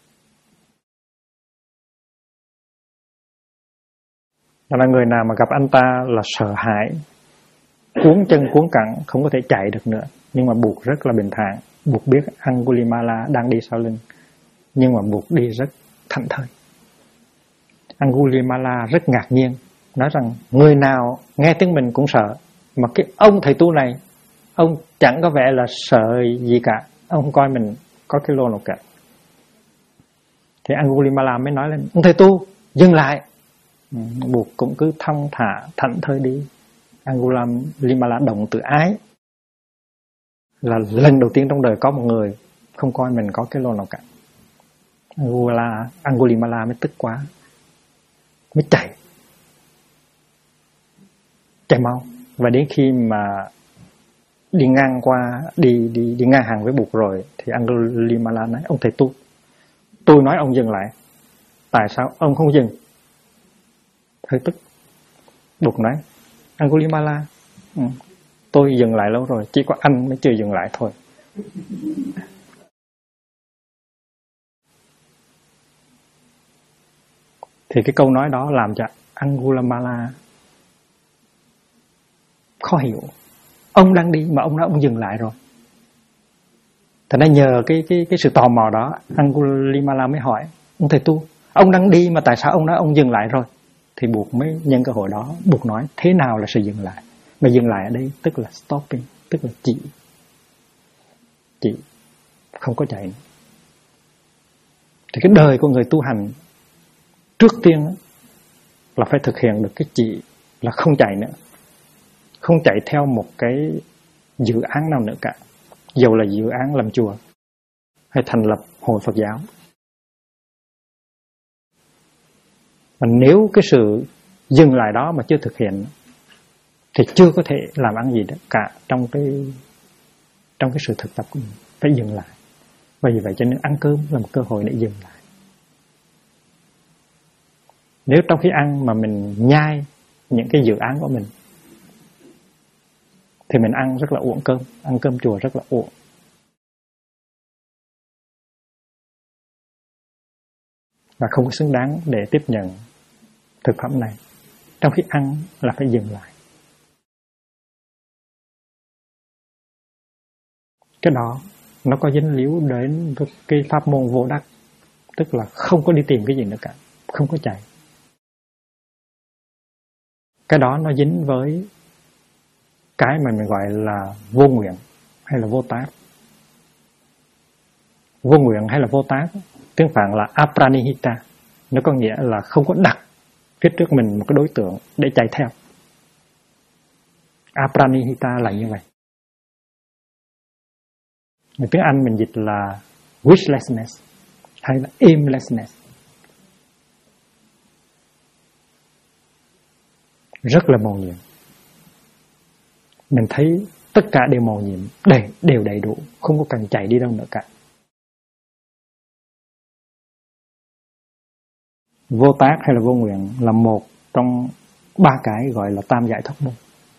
Là người nào mà gặp anh ta là sợ hãi, cuốn chân cuốn cẳng, không có thể chạy được nữa. Nhưng mà Bụt rất là bình thản. Bụt biết Angulimala đang đi sau lưng, nhưng mà Bụt đi rất thảnh thơi. Angulimala rất ngạc nhiên, nói rằng người nào nghe tiếng mình cũng sợ, mà cái ông thầy tu này, ông chẳng có vẻ là sợ gì cả, ông không coi mình có cái lô nào cả. Thì Angulimala mới nói lên, ông thầy tu, dừng lại. Bụt cũng cứ thong thả, thảnh thơi đi. Angulimala động từ ái, là lần đầu tiên trong đời có một người không coi mình có cái lô nào cả. Angulimala mới tức quá, mới chạy mau. Và đến khi mà đi ngang qua, đi ngang hàng với Bụt rồi, thì Angulimala nói, ông thầy tu, tôi nói ông dừng lại, tại sao ông không dừng? Hơi tức. Bụt nói, Angulimala, tôi dừng lại lâu rồi, chỉ có anh mới chưa dừng lại thôi. Thì cái câu nói đó làm cho Angulimala khó hiểu. Ông đang đi mà ông nói ông dừng lại rồi. Thành ra nhờ cái sự tò mò đó, Angulimala mới hỏi, ông thầy tu, ông đang đi mà tại sao ông nói ông dừng lại rồi? Thì Bụt mới nhân cơ hội đó, Bụt nói thế nào là sự dừng lại. Mà dừng lại ở đây tức là stopping, tức là chỉ không có chạy nữa. Thì cái đời của người tu hành trước tiên là phải thực hiện được cái chỉ là không chạy nữa, không chạy theo một cái dự án nào nữa cả, dầu là dự án làm chùa hay thành lập hội Phật giáo. Và nếu cái sự dừng lại đó mà chưa thực hiện thì chưa có thể làm ăn gì cả trong cái sự thực tập của mình. Phải dừng lại. Và vì vậy cho nên ăn cơm là một cơ hội để dừng lại. Nếu trong khi ăn mà mình nhai những cái dự án của mình thì mình ăn rất là uổng cơm, ăn cơm chùa rất là uổng. Và không có xứng đáng để tiếp nhận thực phẩm này. Trong khi ăn là phải dừng lại. Cái đó nó có dính líu đến cái pháp môn vô đắc, tức là không có đi tìm cái gì nữa cả, không có chạy. Cái đó nó dính với cái mà mình gọi là vô nguyện hay là vô tác. Vô nguyện hay là vô tác, tiếng Phạn là apranihita, nó có nghĩa là không có đặt phía trước mình một cái đối tượng để chạy theo. Apranihita là như vậy. Người tiếng Anh mình dịch là wishlessness hay là aimlessness. Rất là mầu nhiệm. Mình thấy tất cả đều mầu nhiệm, đều đầy đủ, không có cần chạy đi đâu nữa cả. Vô tác hay là vô nguyện là một trong ba cái gọi là tam giải thoát môn.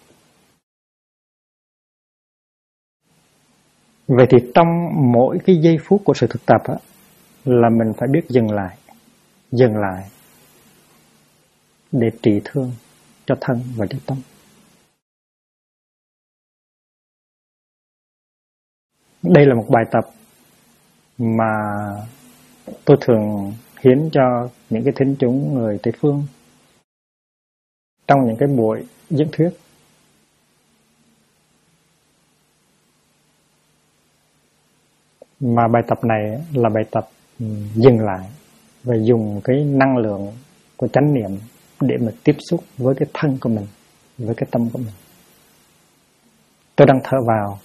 Vậy thì trong mỗi cái giây phút của sự thực tập á, là mình phải biết dừng lại để trị thương cho thân và cho tâm. Đây là một bài tập mà tôi thường hiến cho những cái thính chúng người Tây Phương trong những cái buổi diễn thuyết. Mà bài tập này là bài tập dừng lại và dùng cái năng lượng của chánh niệm để mà tiếp xúc với cái thân của mình, với cái tâm của mình. Tôi đang thở vào,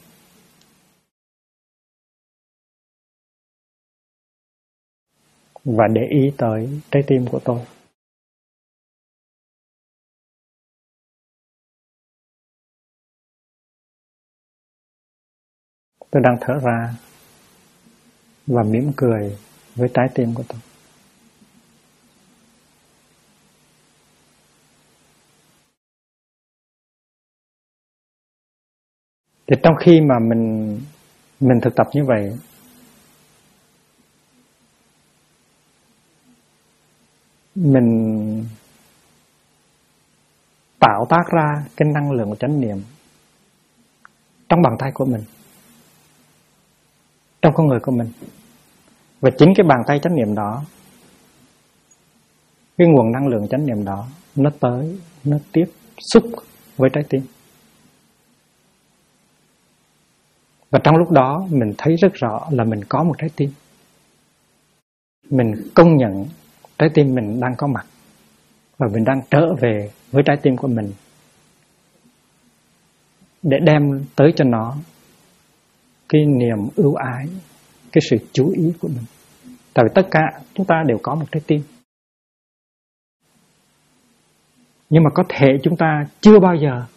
và để ý tới trái tim của tôi. Tôi đang thở ra, và mỉm cười với trái tim của tôi. Thì trong khi mà mình thực tập như vậy, mình tạo tác ra cái năng lượng của chánh niệm trong bàn tay của mình, trong con người của mình. Và chính cái bàn tay chánh niệm đó, cái nguồn năng lượng chánh niệm đó, nó tới, nó tiếp xúc với trái tim. Và trong lúc đó mình thấy rất rõ là mình có một trái tim. Mình công nhận trái tim mình đang có mặt, và mình đang trở về với trái tim của mình để đem tới cho nó cái niềm ưu ái, cái sự chú ý của mình. Tại vì tất cả chúng ta đều có một trái tim, nhưng mà có thể chúng ta chưa bao giờ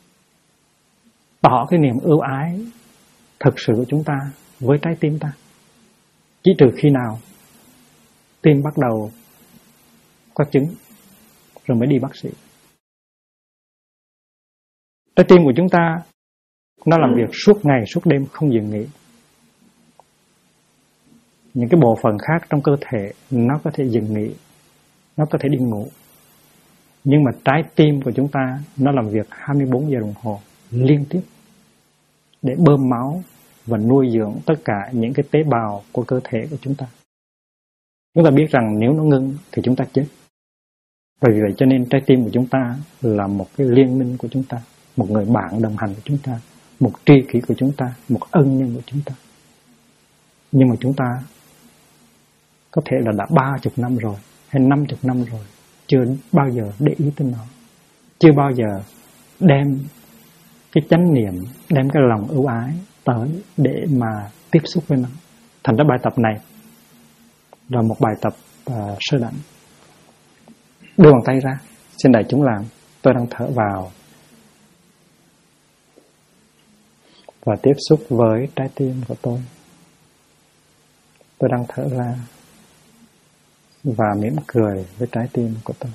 tỏ cái niềm ưu ái thực sự của chúng ta với trái tim ta. Chỉ trừ khi nào tim bắt đầu có chứng rồi mới đi bác sĩ. Trái tim của chúng ta nó làm việc suốt ngày suốt đêm không dừng nghỉ. Những cái bộ phận khác trong cơ thể nó có thể dừng nghỉ, nó có thể đi ngủ, nhưng mà trái tim của chúng ta nó làm việc 24 giờ đồng hồ liên tiếp để bơm máu và nuôi dưỡng tất cả những cái tế bào của cơ thể của chúng ta. Chúng ta biết rằng nếu nó ngưng thì chúng ta chết. Bởi vì vậy cho nên trái tim của chúng ta là một cái liên minh của chúng ta, một người bạn đồng hành của chúng ta, một tri kỷ của chúng ta, một ân nhân của chúng ta. Nhưng mà chúng ta có thể là đã 30 năm rồi hay 50 năm rồi, chưa bao giờ để ý tới nó, chưa bao giờ đem cái chánh niệm, đem cái lòng ưu ái tới để mà tiếp xúc với nó. Thành ra bài tập này là một bài tập sơ đẳng. Đưa bàn tay ra, xin đại chúng làm. Tôi đang thở vào và tiếp xúc với trái tim của tôi. Tôi đang thở ra và mỉm cười với trái tim của tôi.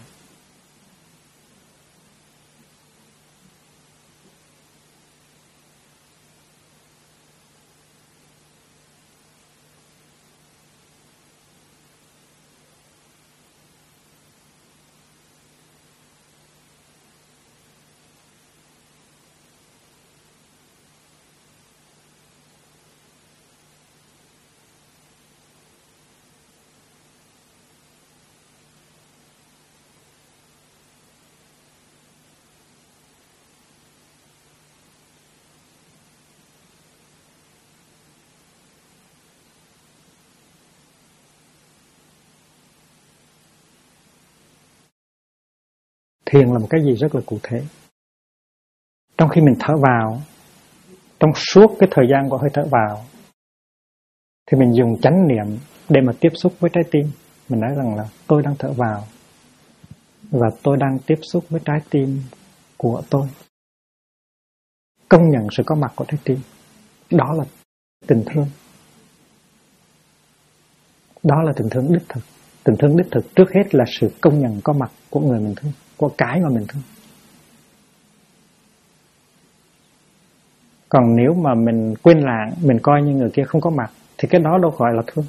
Thiền là một cái gì rất là cụ thể. Trong khi mình thở vào, trong suốt cái thời gian của hơi thở vào, thì mình dùng chánh niệm để mà tiếp xúc với trái tim. Mình nói rằng là tôi đang thở vào và tôi đang tiếp xúc với trái tim của tôi. Công nhận sự có mặt của trái tim. Đó là tình thương. Đó là tình thương đích thực. Tình thương đích thực trước hết là sự công nhận có mặt của người mình thương, của cái mà mình thương. Còn nếu mà mình quên lãng, mình coi như người kia không có mặt, thì cái đó đâu gọi là thương.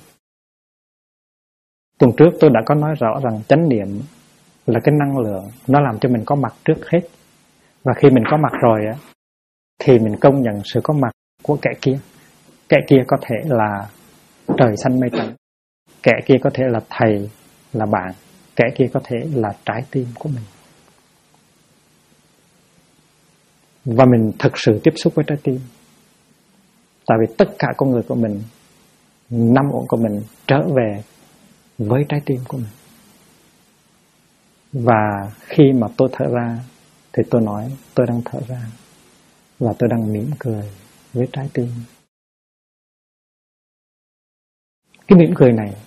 Tuần trước tôi đã có nói rõ rằng chánh niệm là cái năng lượng, nó làm cho mình có mặt trước hết. Và khi mình có mặt rồi á, thì mình công nhận sự có mặt của kẻ kia. Kẻ kia có thể là trời xanh mây trắng, kẻ kia có thể là thầy, là bạn, kẻ kia có thể là trái tim của mình. Và mình thực sự tiếp xúc với trái tim. Tại vì tất cả con người của mình, 5 ổn của mình trở về với trái tim của mình. Và khi mà tôi thở ra, thì tôi nói tôi đang thở ra và tôi đang mỉm cười với trái tim. Cái mỉm cười này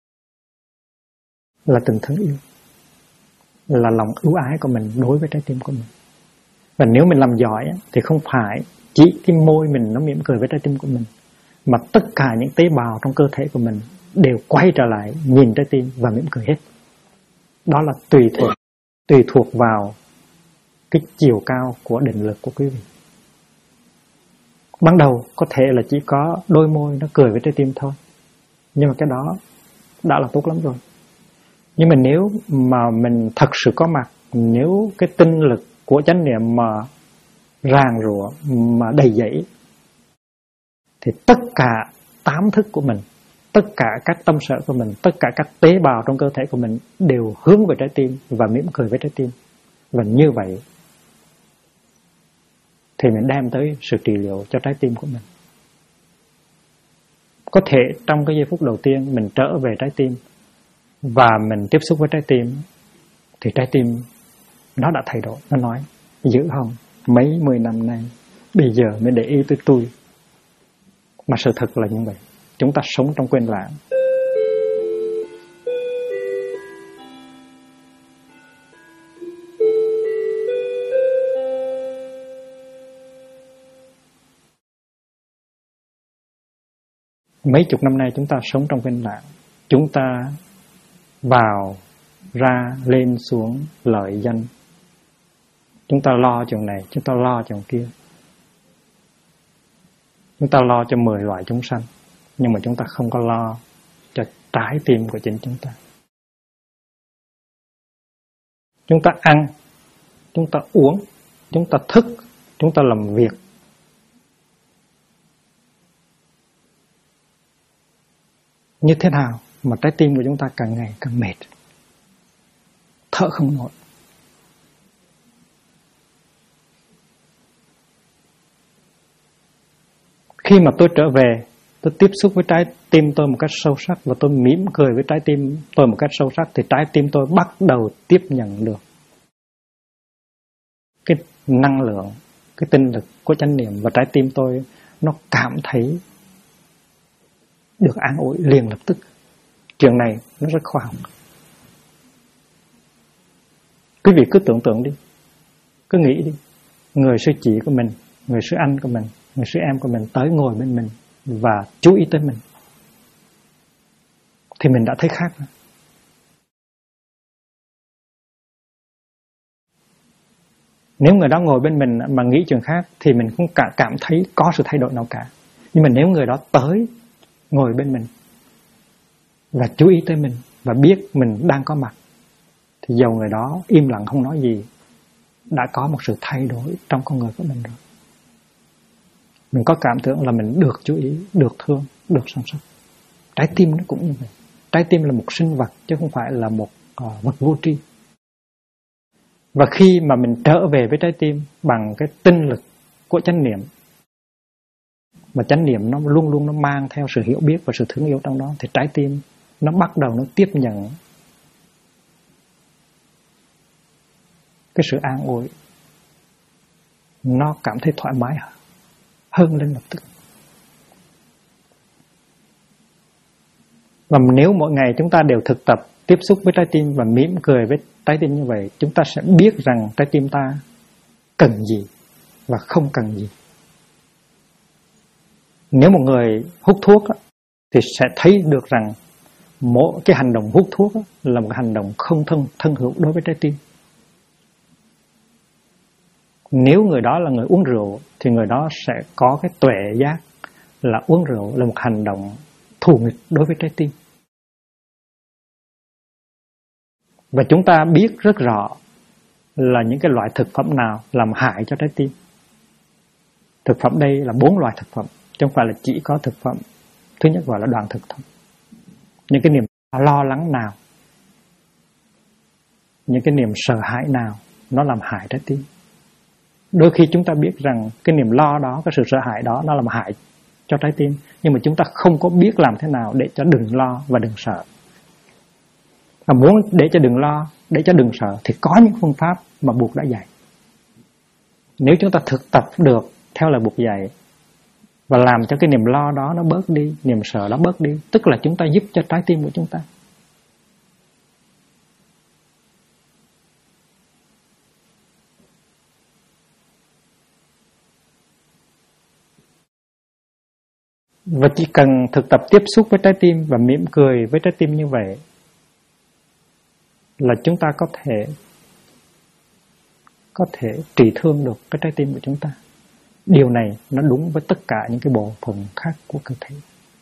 là tình thương yêu, là lòng ưu ái của mình đối với trái tim của mình. Và nếu mình làm giỏi thì không phải chỉ cái môi mình nó mỉm cười với trái tim của mình, mà tất cả những tế bào trong cơ thể của mình đều quay trở lại nhìn trái tim và mỉm cười hết. Đó là tùy thuộc vào cái chiều cao của định lực của quý vị. Ban đầu có thể là chỉ có đôi môi nó cười với trái tim thôi, nhưng mà cái đó đã là tốt lắm rồi. Nhưng mà nếu mà mình thật sự có mặt, nếu cái tinh lực của chánh niệm mà ràng rụa, mà đầy dẫy, thì tất cả 8 thức của mình, tất cả các tâm sở của mình, tất cả các tế bào trong cơ thể của mình đều hướng về trái tim và mỉm cười với trái tim. Và như vậy thì mình đem tới sự trị liệu cho trái tim của mình. Có thể trong cái giây phút đầu tiên mình trở về trái tim và mình tiếp xúc với trái tim, thì trái tim nó đã thay đổi. Nó nói: dữ không, mấy 10 năm nay bây giờ mới để ý tới tôi. Mà sự thật là như vậy. Chúng ta sống trong quên lãng. Mấy chục năm nay chúng ta sống trong quên lãng. Chúng ta vào ra lên xuống lợi danh. Chúng ta lo chuyện này, chúng ta lo chuyện kia. Chúng ta lo cho 10 loại chúng sanh, nhưng mà chúng ta không có lo cho trái tim của chính chúng ta. Chúng ta ăn, chúng ta uống, chúng ta thức, chúng ta làm việc. Như thế nào mà trái tim của chúng ta càng ngày càng mệt, thở không nổi. Khi mà tôi trở về, tôi tiếp xúc với trái tim tôi một cách sâu sắc và tôi mỉm cười với trái tim tôi một cách sâu sắc, thì trái tim tôi bắt đầu tiếp nhận được cái năng lượng, cái tinh lực của chánh niệm, và trái tim tôi nó cảm thấy được an ủi liền lập tức. Chuyện này nó rất khoa học. Quý vị cứ tưởng tượng đi, cứ nghĩ đi, người sư chị của mình, người sư anh của mình, người sư em của mình tới ngồi bên mình và chú ý tới mình, thì mình đã thấy khác rồi. Nếu người đó ngồi bên mình mà nghĩ chuyện khác thì mình cũng cảm thấy có sự thay đổi nào cả. Nhưng mà nếu người đó tới ngồi bên mình và chú ý tới mình và biết mình đang có mặt, thì dầu người đó im lặng không nói gì, đã có một sự thay đổi trong con người của mình rồi. Mình có cảm tưởng là mình được chú ý, được thương, được săn sóc. Trái tim nó cũng như vậy. Trái tim là một sinh vật chứ không phải là một vật vô tri. Và khi mà mình trở về với trái tim bằng cái tinh lực của chánh niệm, mà chánh niệm nó luôn luôn nó mang theo sự hiểu biết và sự thương yêu trong đó, thì trái tim nó bắt đầu nó tiếp nhận cái sự an ủi, nó cảm thấy thoải mái hơn lên lập tức. Và nếu mỗi ngày chúng ta đều thực tập tiếp xúc với trái tim và mỉm cười với trái tim như vậy, chúng ta sẽ biết rằng trái tim ta cần gì và không cần gì. Nếu một người hút thuốc thì sẽ thấy được rằng mỗi cái hành động hút thuốc là một hành động không thân hữu đối với trái tim. Nếu người đó là người uống rượu thì người đó sẽ có cái tuệ giác là uống rượu là một hành động thù nghịch đối với trái tim. Và chúng ta biết rất rõ là những cái loại thực phẩm nào làm hại cho trái tim. Thực phẩm đây là 4 loại thực phẩm, chứ không phải là chỉ có thực phẩm. Thứ nhất gọi là đoàn thực phẩm. Những cái niềm lo lắng nào, những cái niềm sợ hãi nào nó làm hại trái tim. Đôi khi chúng ta biết rằng cái niềm lo đó, cái sự sợ hãi đó nó làm hại cho trái tim, nhưng mà chúng ta không có biết làm thế nào để cho đừng lo và đừng sợ. Và muốn để cho đừng lo, để cho đừng sợ thì có những phương pháp mà Buộc đã dạy. Nếu chúng ta thực tập được theo lời Buộc dạy và làm cho cái niềm lo đó nó bớt đi, niềm sợ đó bớt đi, tức là chúng ta giúp cho trái tim của chúng ta. Và chỉ cần thực tập tiếp xúc với trái tim và mỉm cười với trái tim như vậy là chúng ta có thể trị thương được cái trái tim của chúng ta. Điều này nó đúng với tất cả những cái bộ phận khác của cơ thể.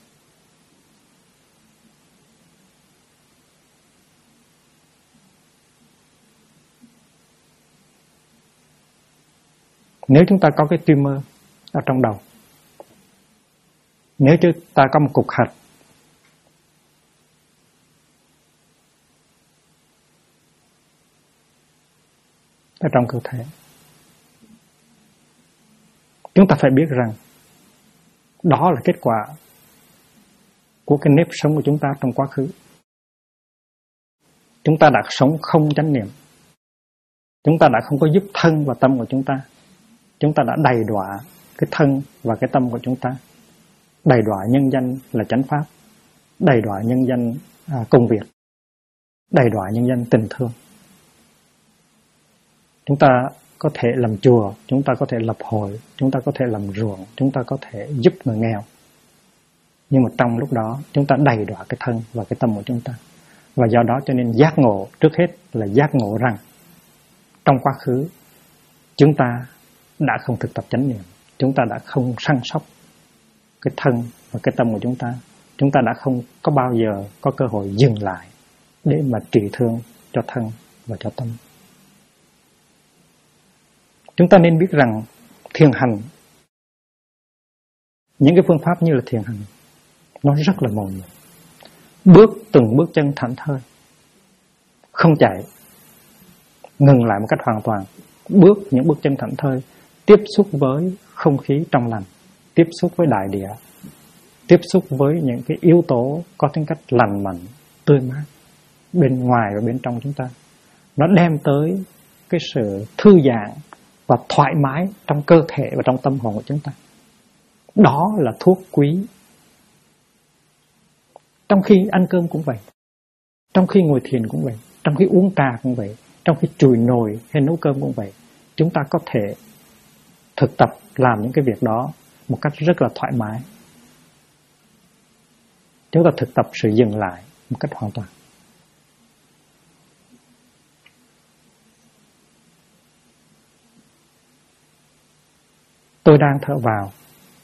Nếu chúng ta có cái tumor ở trong đầu, nếu chúng ta có một cục hạch ở trong cơ thể, chúng ta phải biết rằng đó là kết quả của cái nếp sống của chúng ta trong quá khứ. Chúng ta đã sống không chánh niệm. Chúng ta đã không có giúp thân và tâm của chúng ta. Chúng ta đã đầy đọa cái thân và cái tâm của chúng ta. Đầy đọa nhân danh là chánh pháp. Đầy đọa nhân danh công việc. Đầy đọa nhân danh tình thương. Chúng ta có thể làm chùa, chúng ta có thể lập hội, chúng ta có thể làm ruộng, chúng ta có thể giúp người nghèo. Nhưng mà trong lúc đó chúng ta đầy đọa cái thân và cái tâm của chúng ta. Và do đó cho nên giác ngộ, trước hết là giác ngộ rằng trong quá khứ chúng ta đã không thực tập chánh niệm. Chúng ta đã không săn sóc cái thân và cái tâm của chúng ta. Chúng ta đã không có bao giờ có cơ hội dừng lại để mà trị thương cho thân và cho tâm. Chúng ta nên biết rằng thiền hành, những cái phương pháp như là thiền hành, nó rất là mầu nhiệm. Từng bước chân thảnh thơi, không chạy, ngừng lại một cách hoàn toàn. Những bước chân thảnh thơi, tiếp xúc với không khí trong lành, tiếp xúc với đại địa, tiếp xúc với những cái yếu tố có tính cách lành mạnh, tươi mát bên ngoài và bên trong chúng ta. Nó đem tới cái sự thư giãn và thoải mái trong cơ thể và trong tâm hồn của chúng ta. Đó là thuốc quý. Trong khi ăn cơm cũng vậy, trong khi ngồi thiền cũng vậy, trong khi uống trà cũng vậy, trong khi chùi nồi hay nấu cơm cũng vậy. Chúng ta có thể thực tập làm những cái việc đó một cách rất là thoải mái. Chúng ta thực tập sự dừng lại một cách hoàn toàn. Tôi đang thở vào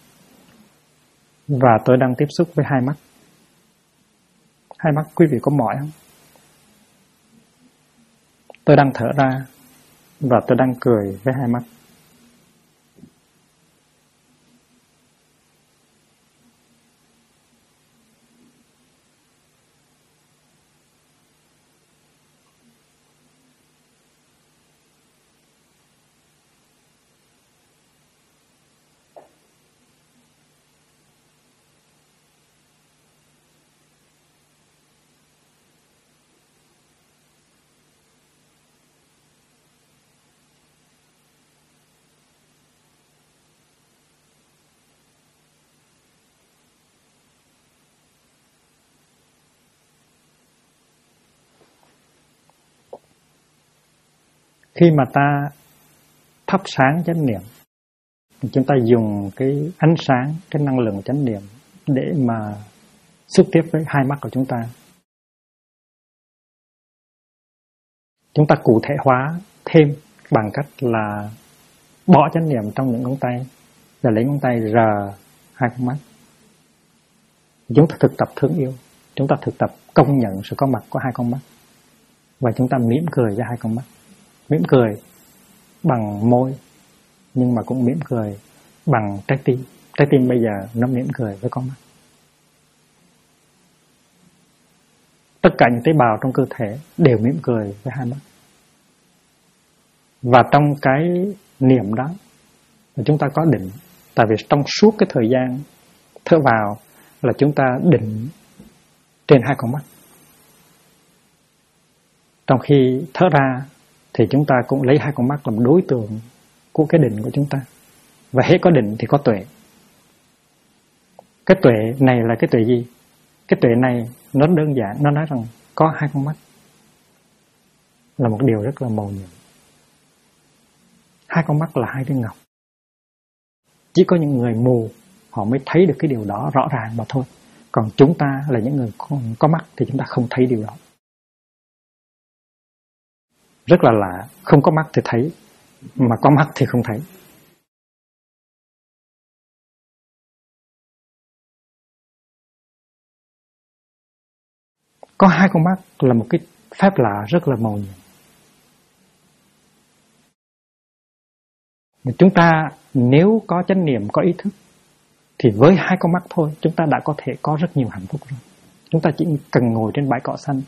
và tôi đang tiếp xúc với hai mắt. Hai mắt quý vị có mỏi không? Tôi đang thở ra và tôi đang cười với hai mắt. Khi mà ta thắp sáng chánh niệm, chúng ta dùng cái ánh sáng, cái năng lượng chánh niệm để mà xúc tiếp với hai mắt của chúng ta. Chúng ta cụ thể hóa thêm bằng cách là bỏ chánh niệm trong những ngón tay và lấy ngón tay rờ hai con mắt. Chúng ta thực tập thương yêu, chúng ta thực tập công nhận sự có mặt của hai con mắt. Và chúng ta mỉm cười với hai con mắt. Mỉm cười bằng môi, nhưng mà cũng mỉm cười bằng trái tim. Trái tim bây giờ nó mỉm cười với con mắt. Tất cả những tế bào trong cơ thể đều mỉm cười với hai mắt. Và trong cái niệm đó chúng ta có định. Tại vì trong suốt cái thời gian thở vào là chúng ta định trên hai con mắt. Trong khi thở ra thì chúng ta cũng lấy hai con mắt làm đối tượng của cái định của chúng ta. Và hết có định thì có tuệ. Cái tuệ này là cái tuệ gì? Cái tuệ này nó đơn giản, nó nói rằng có hai con mắt là một điều rất là mầu nhiệm. Hai con mắt là hai viên ngọc. Chỉ có những người mù họ mới thấy được cái điều đó rõ ràng mà thôi. Còn chúng ta là những người có mắt thì chúng ta không thấy điều đó. Rất là lạ, không có mắt thì thấy, mà có mắt thì không thấy. Có hai con mắt là một cái phép lạ rất là mầu nhiệm. Chúng ta nếu có chánh niệm, có ý thức, thì với hai con mắt thôi chúng ta đã có thể có rất nhiều hạnh phúc rồi. Chúng ta chỉ cần ngồi trên bãi cỏ xanh,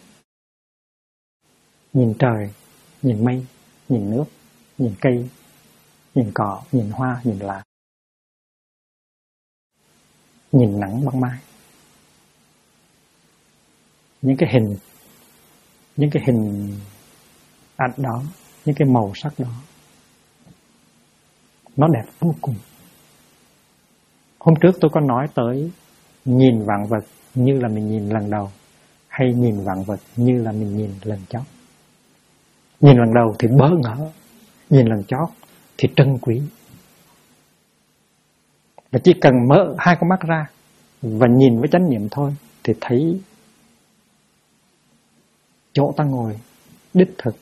nhìn trời, nhìn mây, nhìn nước, nhìn cây, nhìn cỏ, nhìn hoa, nhìn lá, nhìn nắng ban mai. Những cái hình ảnh đó, những cái màu sắc đó, nó đẹp vô cùng. Hôm trước tôi có nói tới nhìn vạn vật như là mình nhìn lần đầu, hay nhìn vạn vật như là mình nhìn lần chót. Nhìn lần đầu thì bỡ ngỡ, nhìn lần chót thì trân quý. Và chỉ cần mở hai con mắt ra và nhìn với chánh niệm thôi thì thấy chỗ ta ngồi đích thực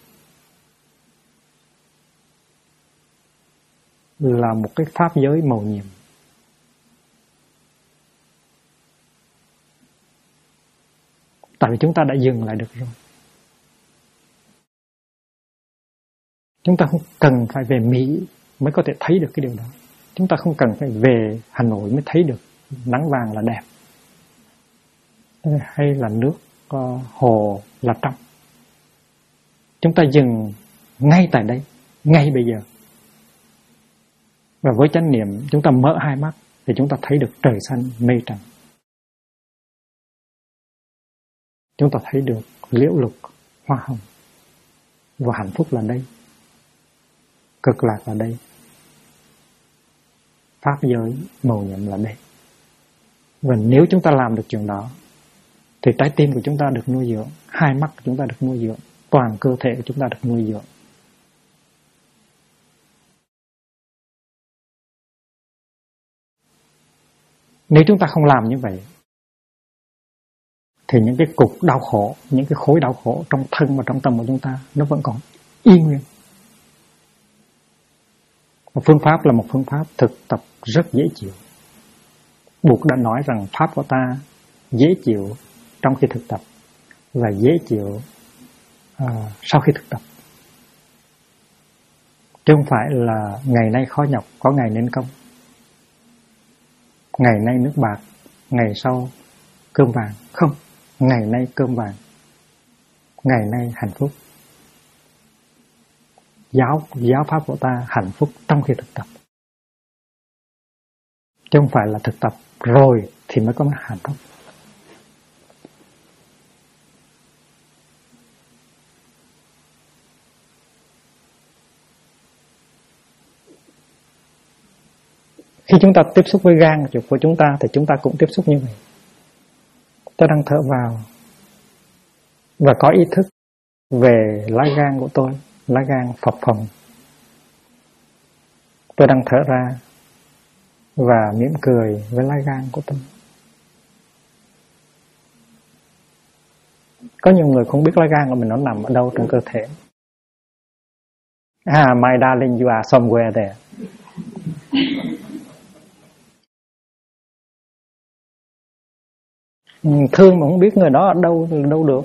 là một cái pháp giới mầu nhiệm. Tại vì chúng ta đã dừng lại được rồi. Chúng ta không cần phải về Mỹ mới có thể thấy được cái điều đó. Chúng ta không cần phải về Hà Nội mới thấy được nắng vàng là đẹp, hay là nước hồ là trong. Chúng ta dừng ngay tại đây, ngay bây giờ. Và với chánh niệm chúng ta mở hai mắt thì chúng ta thấy được trời xanh mây trắng. Chúng ta thấy được liễu lục hoa hồng. Và hạnh phúc là đây, cực lạc là đây, pháp giới mầu nhiệm là đây. Và nếu chúng ta làm được chuyện đó thì trái tim của chúng ta được nuôi dưỡng, hai mắt của chúng ta được nuôi dưỡng, toàn cơ thể của chúng ta được nuôi dưỡng. Nếu chúng ta không làm như vậy thì những cái cục đau khổ, những cái khối đau khổ trong thân và trong tâm của chúng ta nó vẫn còn y nguyên. Một phương pháp là một phương pháp thực tập rất dễ chịu. Buddha đã nói rằng pháp của ta dễ chịu trong khi thực tập và dễ chịu sau khi thực tập. Chứ không phải là ngày nay khó nhọc, có ngày nên công. Ngày nay nước bạc, ngày sau cơm vàng. Không, ngày nay cơm vàng, ngày nay hạnh phúc. Giáo pháp của ta hạnh phúc trong khi thực tập, chứ không phải là thực tập rồi thì mới có hạnh phúc. Khi chúng ta tiếp xúc với gan của chúng ta thì chúng ta cũng tiếp xúc như vậy. Tôi đang thở vào và có ý thức về lá gan của tôi, lá gan phập phồng. Tôi đang thở ra và mỉm cười với lá gan của tôi. Có nhiều người không biết lá gan của mình nó nằm ở đâu trong cơ thể. My darling, you are somewhere there. Thương mà không biết người đó ở đâu được.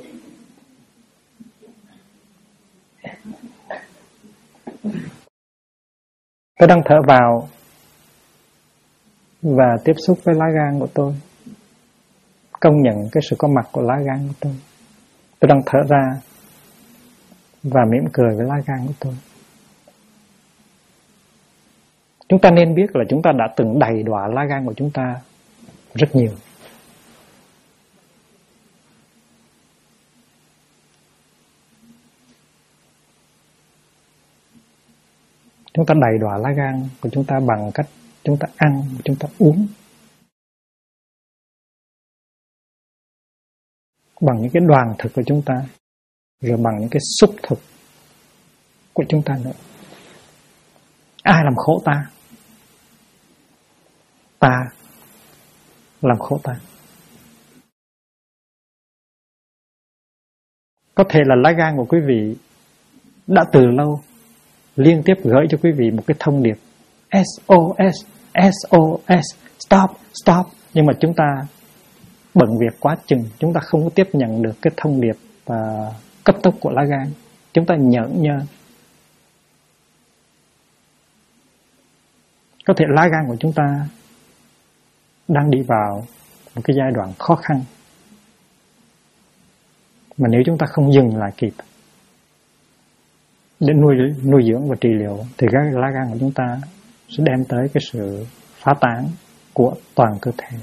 Tôi đang thở vào và tiếp xúc với lá gan của tôi, công nhận cái sự có mặt của lá gan của tôi. Tôi đang thở ra và mỉm cười với lá gan của tôi. Chúng ta nên biết là chúng ta đã từng đầy đọa lá gan của chúng ta rất nhiều. Chúng ta đầy đọa lá gan của chúng ta bằng cách chúng ta ăn, chúng ta uống, bằng những cái đoàn thực của chúng ta, rồi bằng những cái xúc thực của chúng ta nữa. Ai làm khổ ta? Ta làm khổ ta. Có thể là lá gan của quý vị đã từ lâu liên tiếp gửi cho quý vị một cái thông điệp SOS, SOS, stop, stop. Nhưng mà chúng ta bận việc quá chừng, chúng ta không có tiếp nhận được cái thông điệp cấp tốc của lá gan. Chúng ta nhẫn nhơ. Có thể lá gan của chúng ta đang đi vào một cái giai đoạn khó khăn, mà nếu chúng ta không dừng lại kịp để nuôi dưỡng và trị liệu thì cái lá gan của chúng ta sẽ đem tới cái sự phá tán của toàn cơ thể.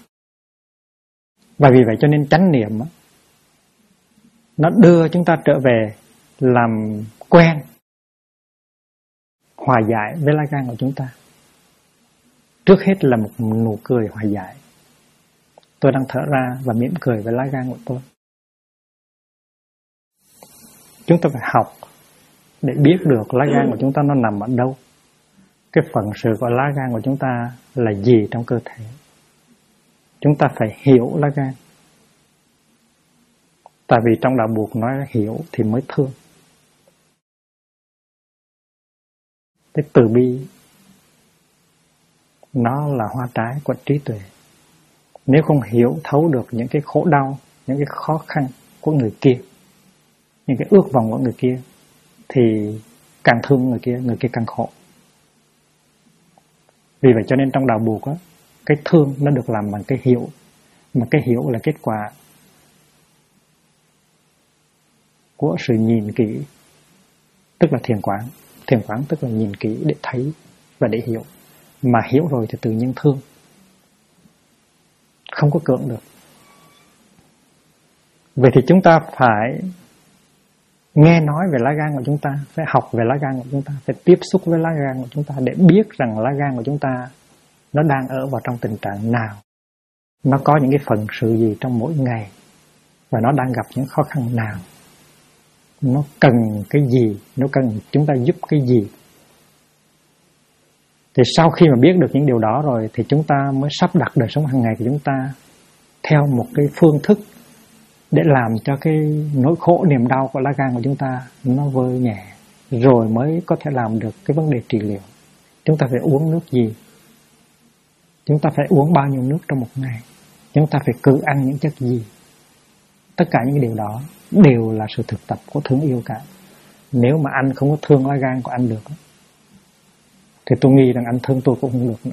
Và vì vậy cho nên chánh niệm nó đưa chúng ta trở về làm quen hòa giải với lá gan của chúng ta. Trước hết là một nụ cười hòa giải. Tôi đang thở ra và mỉm cười với lá gan của tôi. Chúng ta phải học để biết được lá gan của chúng ta nó nằm ở đâu. Cái phận sự của lá gan của chúng ta là gì trong cơ thể. Chúng ta phải hiểu lá gan. Tại vì trong đạo Buộc nói hiểu thì mới thương. Cái từ bi nó là hoa trái của trí tuệ. Nếu không hiểu thấu được những cái khổ đau, những cái khó khăn của người kia, những cái ước vọng của người kia, thì càng thương người kia càng khổ. Vì vậy cho nên trong đạo Buộc cái thương nó được làm bằng cái hiểu. Mà cái hiểu là kết quả của sự nhìn kỹ, tức là thiền quán. Thiền quán tức là nhìn kỹ để thấy và để hiểu. Mà hiểu rồi thì tự nhiên thương. Không có cưỡng được. Vậy thì chúng ta phải nghe nói về lá gan của chúng ta, phải học về lá gan của chúng ta, phải tiếp xúc với lá gan của chúng ta để biết rằng lá gan của chúng ta nó đang ở vào trong tình trạng nào, nó có những cái phận sự gì trong mỗi ngày, và nó đang gặp những khó khăn nào, nó cần cái gì, nó cần chúng ta giúp cái gì. Thì sau khi mà biết được những điều đó rồi thì chúng ta mới sắp đặt đời sống hàng ngày của chúng ta theo một cái phương thức để làm cho cái nỗi khổ niềm đau của lá gan của chúng ta nó vơi nhẹ, rồi mới có thể làm được cái vấn đề trị liệu. Chúng ta phải uống nước gì, chúng ta phải uống bao nhiêu nước trong một ngày, chúng ta phải cử ăn những chất gì. Tất cả những điều đó đều là sự thực tập của thương yêu cả. Nếu mà anh không có thương lá gan của anh được thì tôi nghĩ rằng anh thương tôi cũng không được nữa.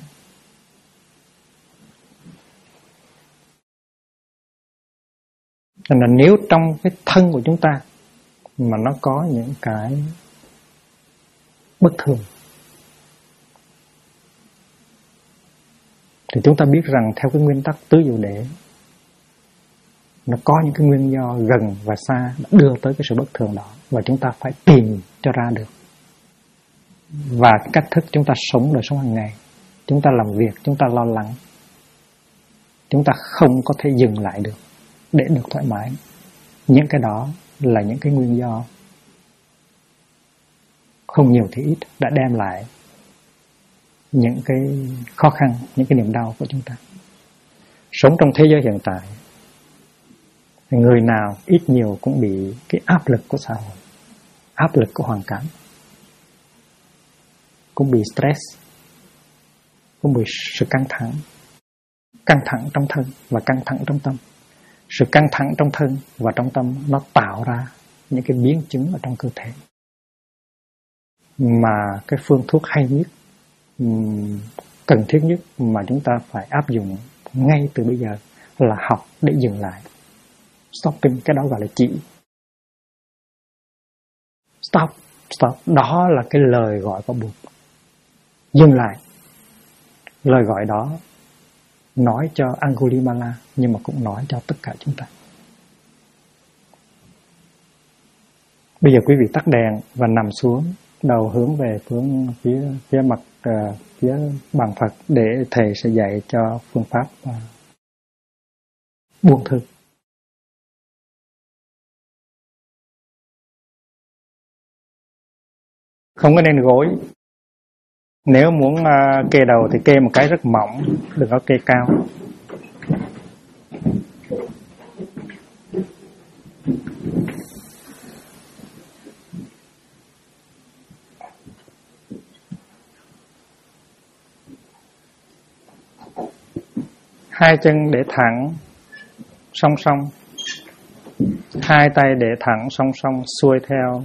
Nên là nếu trong cái thân của chúng ta mà nó có những cái bất thường thì chúng ta biết rằng theo cái nguyên tắc tứ diệu đế, nó có những cái nguyên do gần và xa đã đưa tới cái sự bất thường đó, và chúng ta phải tìm cho ra được. Và cách thức chúng ta sống đời sống hàng ngày, chúng ta làm việc, chúng ta lo lắng, chúng ta không có thể dừng lại được để được thoải mái. Những cái đó là những cái nguyên do không nhiều thì ít đã đem lại những cái khó khăn, những cái niềm đau của chúng ta. Sống trong thế giới hiện tại, người nào ít nhiều cũng bị cái áp lực của xã hội, áp lực của hoàn cảnh, cũng bị stress, cũng bị sự căng thẳng trong thân và căng thẳng trong tâm. Sự căng thẳng trong thân và trong tâm nó tạo ra những cái biến chứng ở trong cơ thể. Mà cái phương thuốc hay nhất, cần thiết nhất mà chúng ta phải áp dụng ngay từ bây giờ là học để dừng lại. Stopping, cái đó gọi là chỉ. Stop. Đó là cái lời gọi của Buddha. Dừng lại. Lời gọi đó nói cho Angulimala nhưng mà cũng nói cho tất cả chúng ta. Bây giờ quý vị tắt đèn và nằm xuống, đầu hướng về phía mặt phía bàn Phật để thầy sẽ dạy cho phương pháp buông thư. Không có nên gối. Nếu muốn kê đầu thì kê một cái rất mỏng, đừng có kê cao. Hai chân để thẳng song song, hai tay để thẳng song song xuôi theo.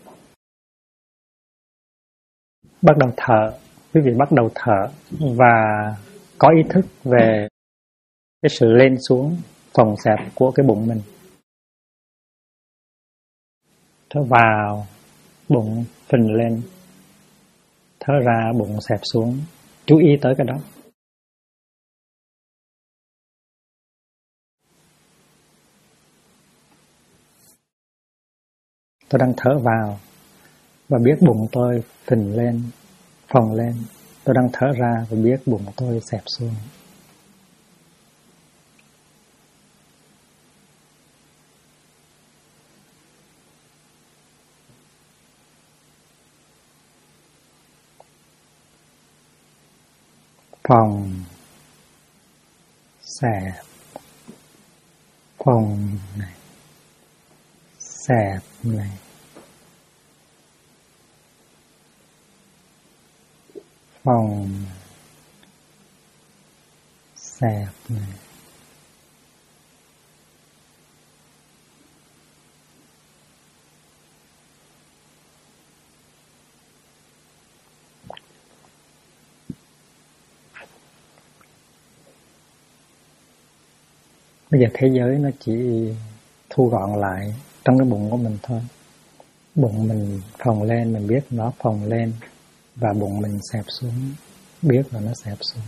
Bắt đầu thở, quý vị bắt đầu thở và có ý thức về cái sự lên xuống phồng xẹp của cái bụng mình. Thở vào, bụng phình lên, thở ra bụng xẹp xuống. Chú ý tới cái đó. Tôi đang thở vào và biết bụng tôi phình lên, phồng lên. Tôi đang thở ra và biết bụng tôi xẹp xuống. Phồng, xẹp, phồng này, xẹp này, phồng, xẹp này. Bây giờ thế giới nó chỉ thu gọn lại trong cái bụng của mình thôi. Bụng mình phồng lên, mình biết nó phồng lên, và bụng mình xẹp xuống, biết là nó xẹp xuống.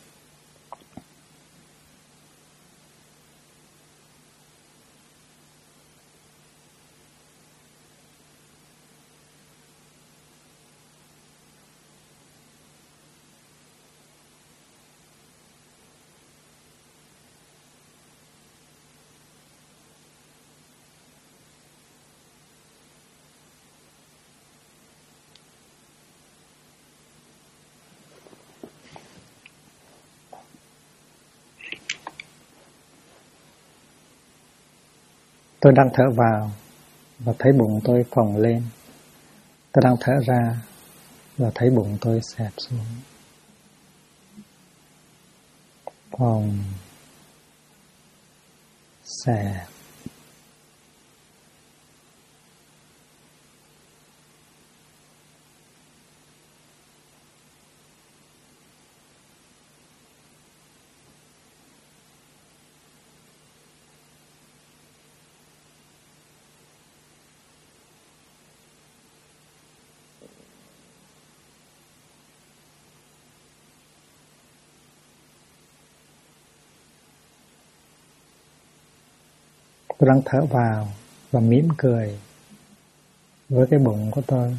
Tôi đang thở vào và thấy bụng tôi phồng lên. Tôi đang thở ra và thấy bụng tôi xẹp xuống. Phồng, xẹp. Tôi đang thở vào và mỉm cười với cái bụng của tôi.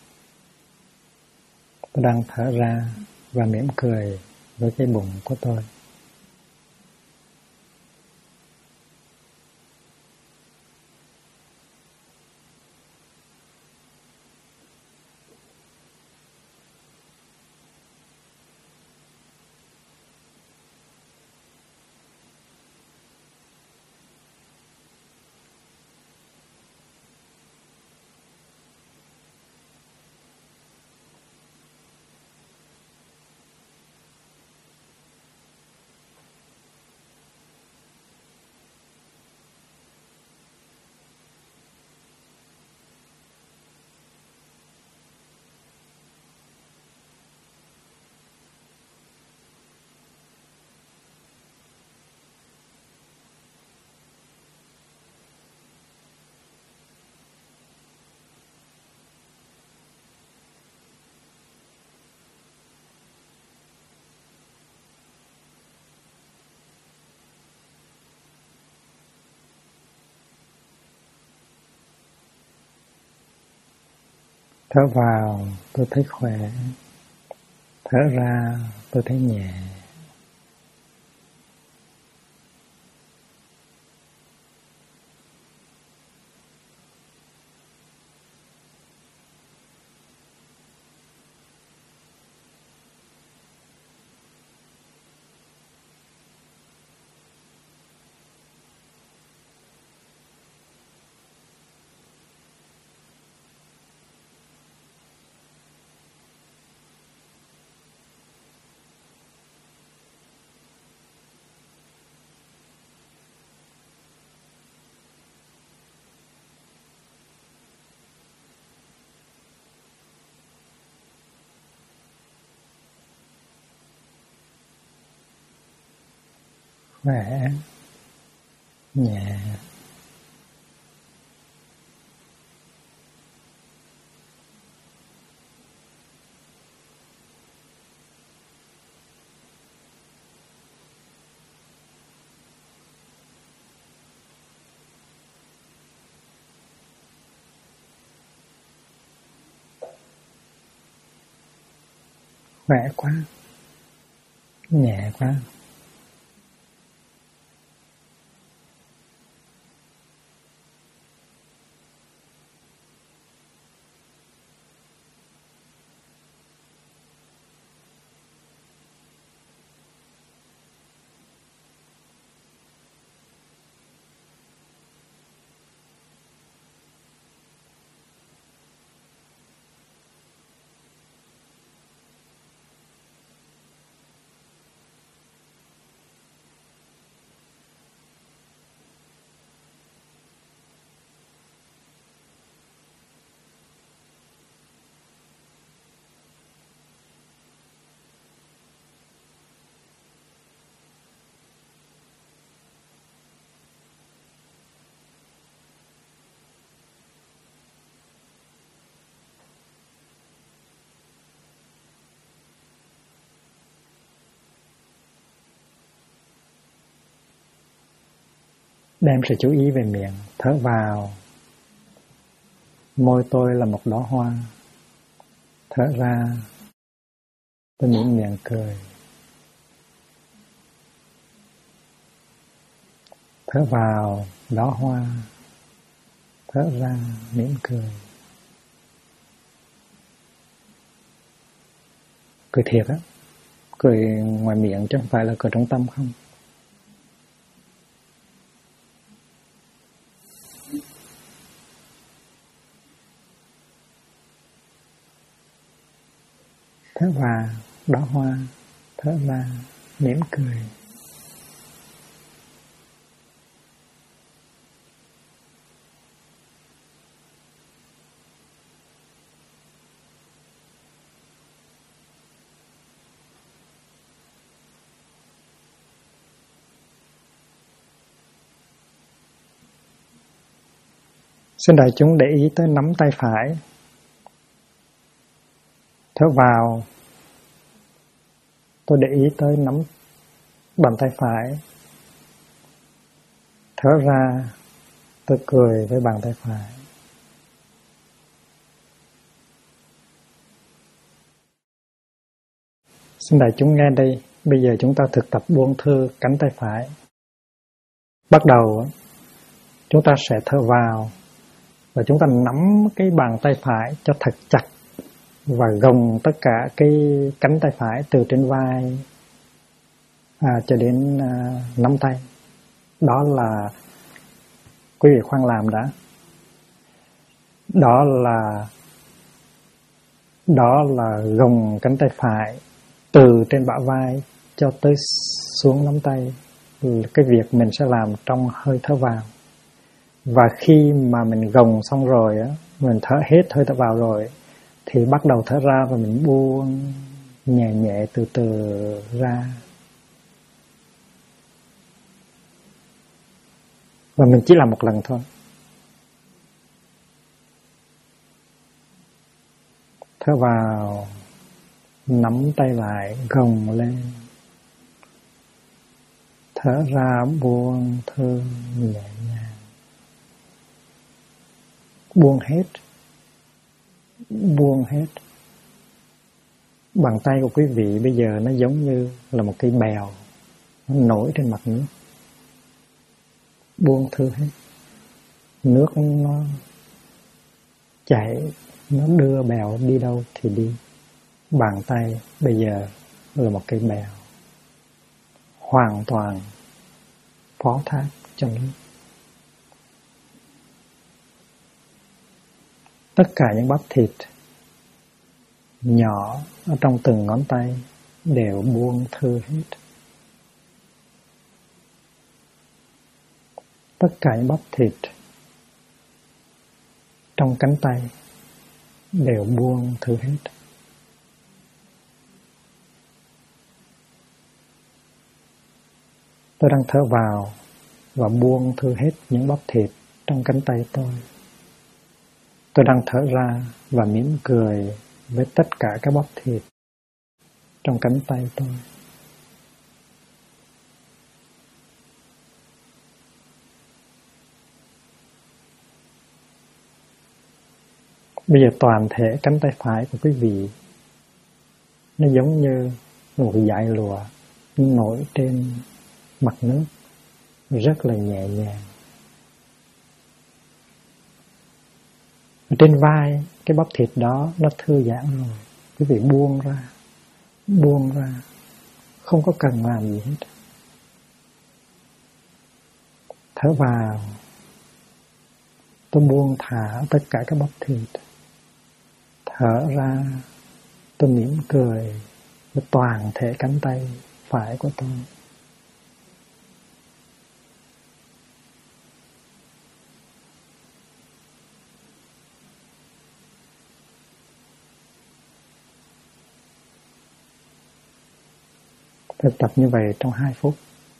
Tôi đang thở ra và mỉm cười với cái bụng của tôi. Thở vào tôi thấy khỏe, thở ra tôi thấy nhẹ. khỏe, nhẹ. Khỏe quá, nhẹ quá. Đem sự chú ý về miệng, thở vào. Môi tôi là một đóa hoa. Thở ra, tôi mỉm miệng cười. Thở vào, đóa hoa. Thở ra, mỉm cười. Cười thiệt á, cười ngoài miệng chứ không phải là cười trong tâm không. Thở vào, đóa hoa. Thở ra, mỉm cười. Xin đại chúng để ý tới nắm tay phải. Thở vào, tôi để ý tới nắm bàn tay phải. Thở ra, tôi cười với bàn tay phải. Xin đại chúng nghe đây, bây giờ chúng ta thực tập buông thư cánh tay phải. Bắt đầu, chúng ta sẽ thở vào và chúng ta nắm cái bàn tay phải cho thật chặt và gồng tất cả cái cánh tay phải từ trên vai cho đến nắm tay. Đó là quý vị khoan làm đã. Đó là gồng cánh tay phải từ trên bả vai cho tới xuống nắm tay. Cái việc mình sẽ làm trong hơi thở vào. Và khi mà mình gồng xong rồi á, mình thở hết hơi thở vào rồi thì bắt đầu thở ra và mình buông nhẹ nhẹ từ từ ra. Và mình chỉ làm một lần thôi. Thở vào, nắm tay lại, gồng lên. Thở ra, buông thư nhẹ nhàng. Buông hết. Buông hết. Bàn tay của quý vị bây giờ nó giống như là một cây bèo, nó nổi trên mặt nước. Buông thư hết. Nước nó chảy, nó đưa bèo đi đâu thì đi. Bàn tay bây giờ là một cây bèo, hoàn toàn phó thác cho nước. Tất cả những bắp thịt nhỏ ở trong từng ngón tay đều buông thư hết. Tất cả những bắp thịt trong cánh tay đều buông thư hết. Tôi đang thở vào và buông thư hết những bắp thịt trong cánh tay tôi. Tôi đang thở ra và mỉm cười với tất cả các bắp thịt trong cánh tay tôi. Bây giờ toàn thể cánh tay phải của quý vị nó giống như một dải lụa nổi trên mặt nước, rất là nhẹ nhàng. Trên vai, cái bắp thịt đó nó thư giãn rồi. Quý vị buông ra, không có cần làm gì hết. Thở vào, tôi buông thả tất cả các bắp thịt. Thở ra, tôi mỉm cười với toàn thể cánh tay phải của tôi. Tôi tập như vậy trong 2 phút.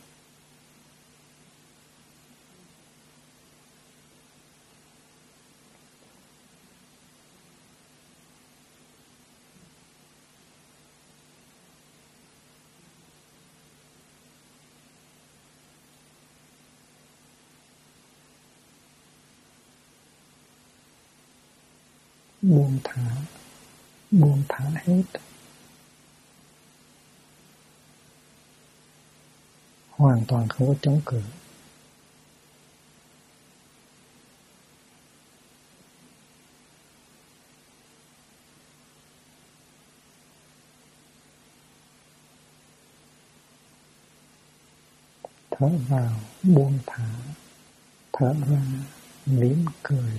Buông thả hết. Hoàn toàn không có chống cự. Thở vào, buông thả. Thở ra, mỉm cười.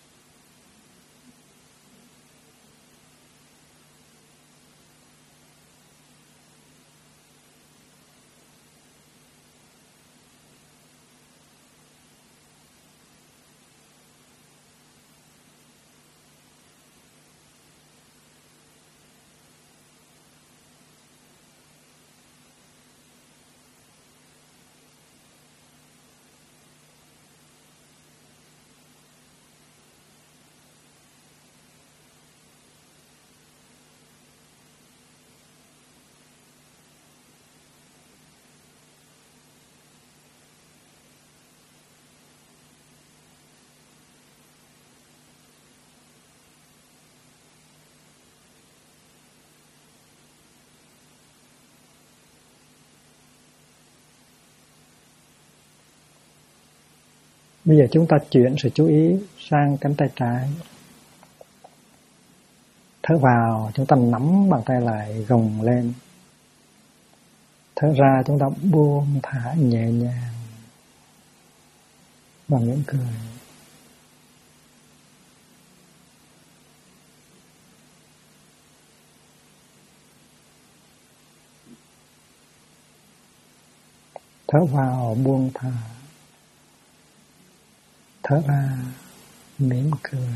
Bây giờ chúng ta chuyển sự chú ý sang cánh tay trái. Thở vào, chúng ta nắm bàn tay lại gồng lên. Thở ra, chúng ta buông thả nhẹ nhàng và mỉm cười. Thở vào, buông thả. Thở ra, mỉm cười.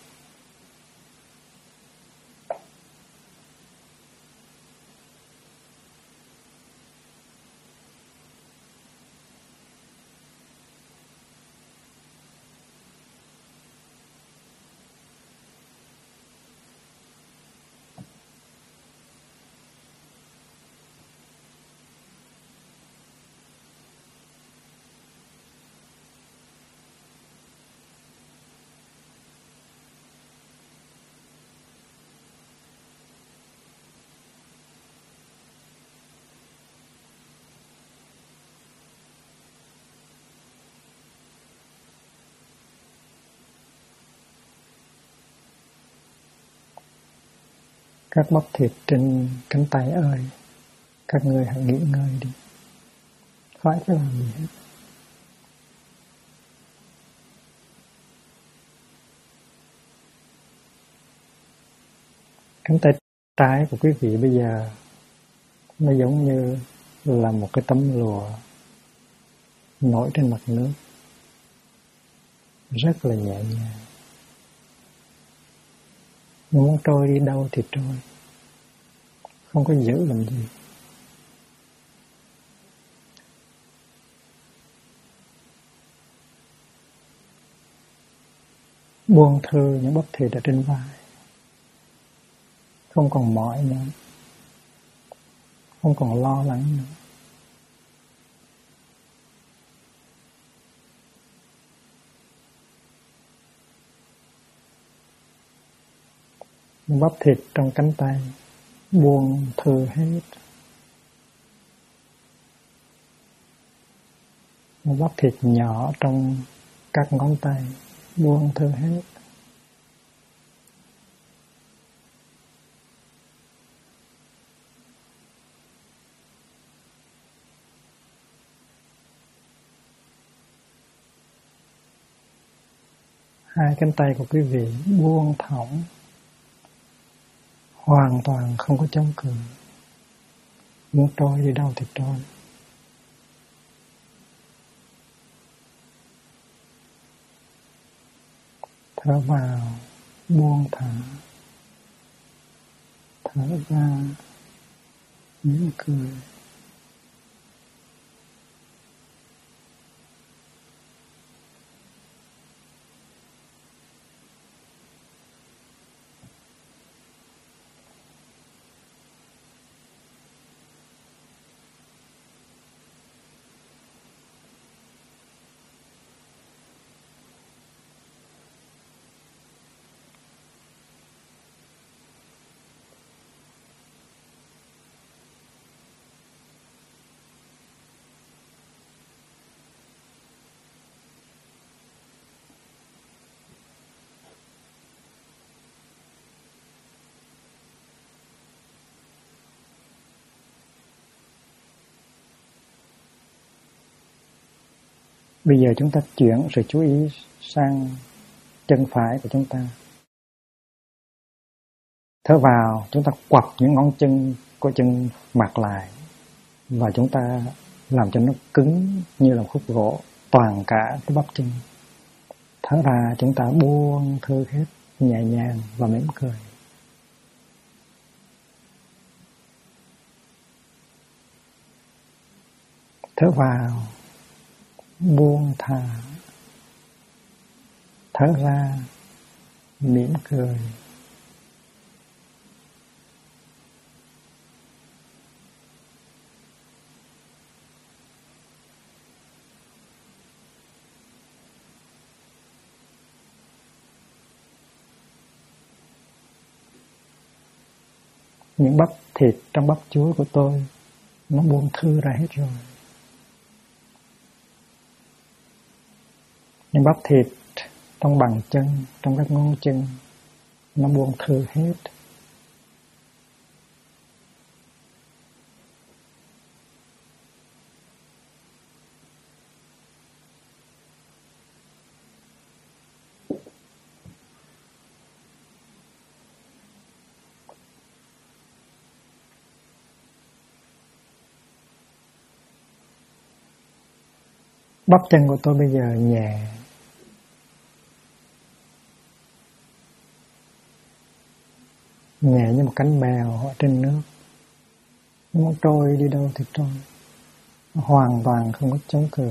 Các bắp thịt trên cánh tay ơi, các ngươi hãy nghỉ ngơi đi, khỏi phải làm gì hết. Cánh tay trái của quý vị bây giờ nó giống như là một cái tấm lụa nổi trên mặt nước, rất là nhẹ nhàng. Muốn trôi đi đâu thì trôi, không có giữ làm gì. buông thư những bắp thịt ở trên vai, không còn mỏi nữa, không còn lo lắng nữa. Những bắp thịt trong cánh tay buông thư hết. Những bắp thịt nhỏ trong các ngón tay buông thư hết. Hai cánh tay của quý vị buông thõng, hoàn toàn không có chống cự, muốn trôi đi đâu thì trôi. Thở vào buông thả, thở ra mỉm cười. Bây giờ chúng ta chuyển sự chú ý sang chân phải của chúng ta. Thở vào, chúng ta quặp những ngón chân của chân mặt lại và chúng ta làm cho nó cứng như là khúc gỗ, toàn cả cái bắp chân. Thở ra, chúng ta buông thư hết, nhẹ nhàng và mỉm cười. Thở vào, buông thả. Thở ra, mỉm cười. Những bắp thịt trong bắp chuối của tôi nó buông thư ra hết rồi. Những bắp thịt trong bàn chân, trong các ngón chân nó buông thư hết. Bắp chân của tôi bây giờ nhẹ, nhẹ như một cánh bèo ở trên nước, muốn trôi đi đâu thì trôi, hoàn toàn không có chống cự.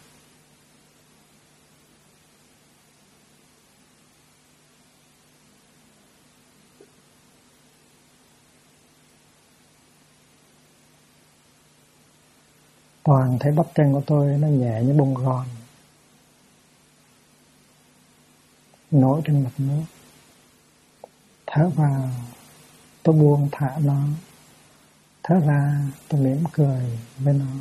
Toàn thấy bắp chân của tôi nó nhẹ như bông gòn nổi trên mặt nước. Thở vào, tôi buông thả nó. Thở ra, tôi mỉm cười với nó.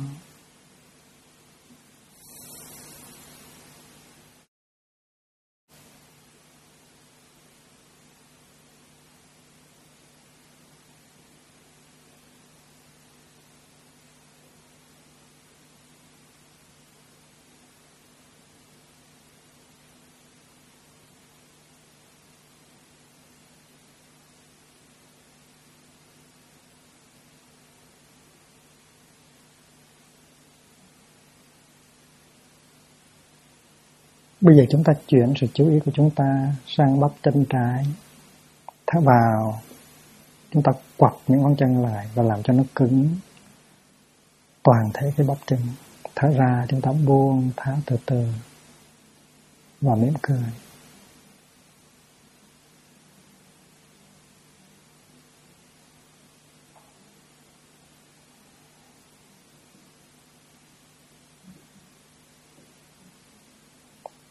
Bây giờ chúng ta chuyển sự chú ý của chúng ta sang bắp chân trái. Thở vào, chúng ta quặp những ngón chân lại và làm cho nó cứng toàn thể cái bắp chân. Thở ra, chúng ta buông thả từ từ và mỉm cười.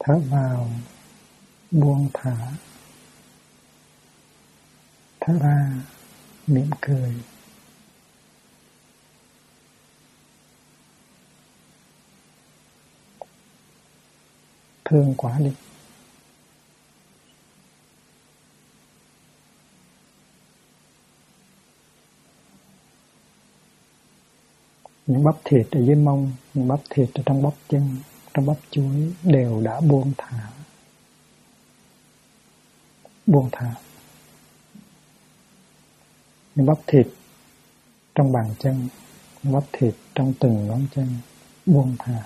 Thở vào, buông thả. Thở ra, mỉm cười. Thương quá đi. Những bắp thịt ở dưới mông, những bắp thịt ở trong bắp chân, trong bắp chuối đều đã buông thả. Buông thả. Những bắp thịt trong bàn chân, những bắp thịt trong từng ngón chân buông thả.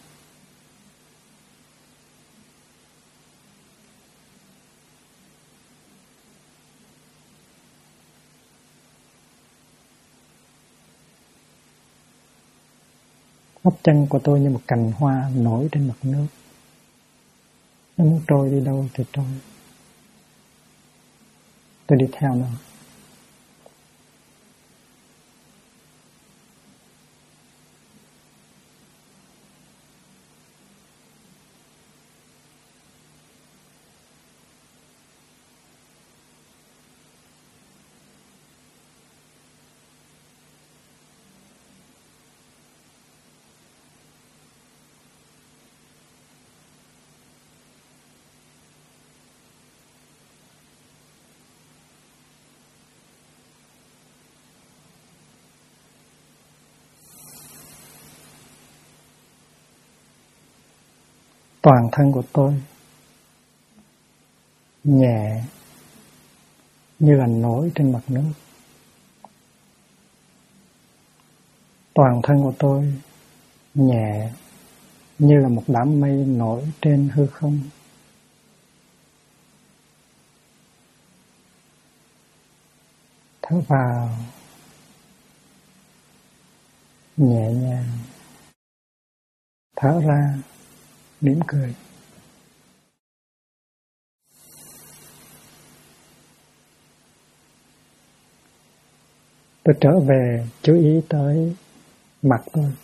Bắp chân của tôi như một cành hoa nổi trên mặt nước. Nó muốn trôi đi đâu thì trôi. Tôi đi theo nó. Toàn thân của tôi nhẹ như là nổi trên mặt nước. Toàn thân của tôi nhẹ như là một đám mây nổi trên hư không. Thở vào nhẹ nhàng, thở ra mỉm cười. Tôi trở về chú ý tới mặt tôi.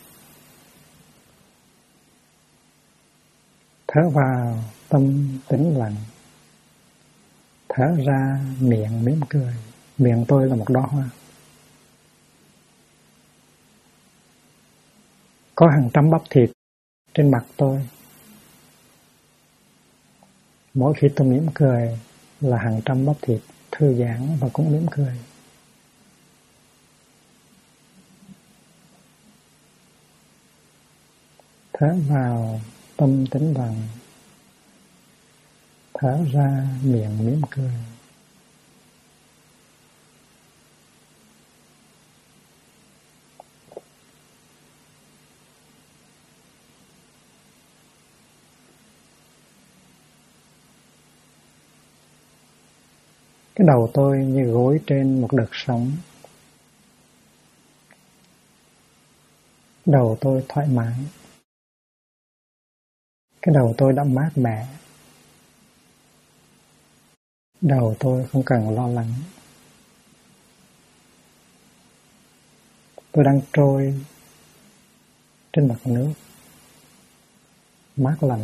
Thở vào tâm tĩnh lặng. Thở ra miệng mỉm cười. Miệng tôi là một đóa hoa. Có hàng trăm bắp thịt trên mặt tôi. Mỗi khi tôi mỉm cười là hàng trăm bắp thịt thư giãn và cũng mỉm cười. Thở vào tâm tĩnh lặng. Thở ra miệng mỉm cười. Cái đầu tôi như gối trên một đợt sóng. Đầu tôi thoải mái. Cái đầu tôi đã mát mẻ. Đầu tôi không cần lo lắng. Tôi đang trôi trên mặt nước, mát lạnh.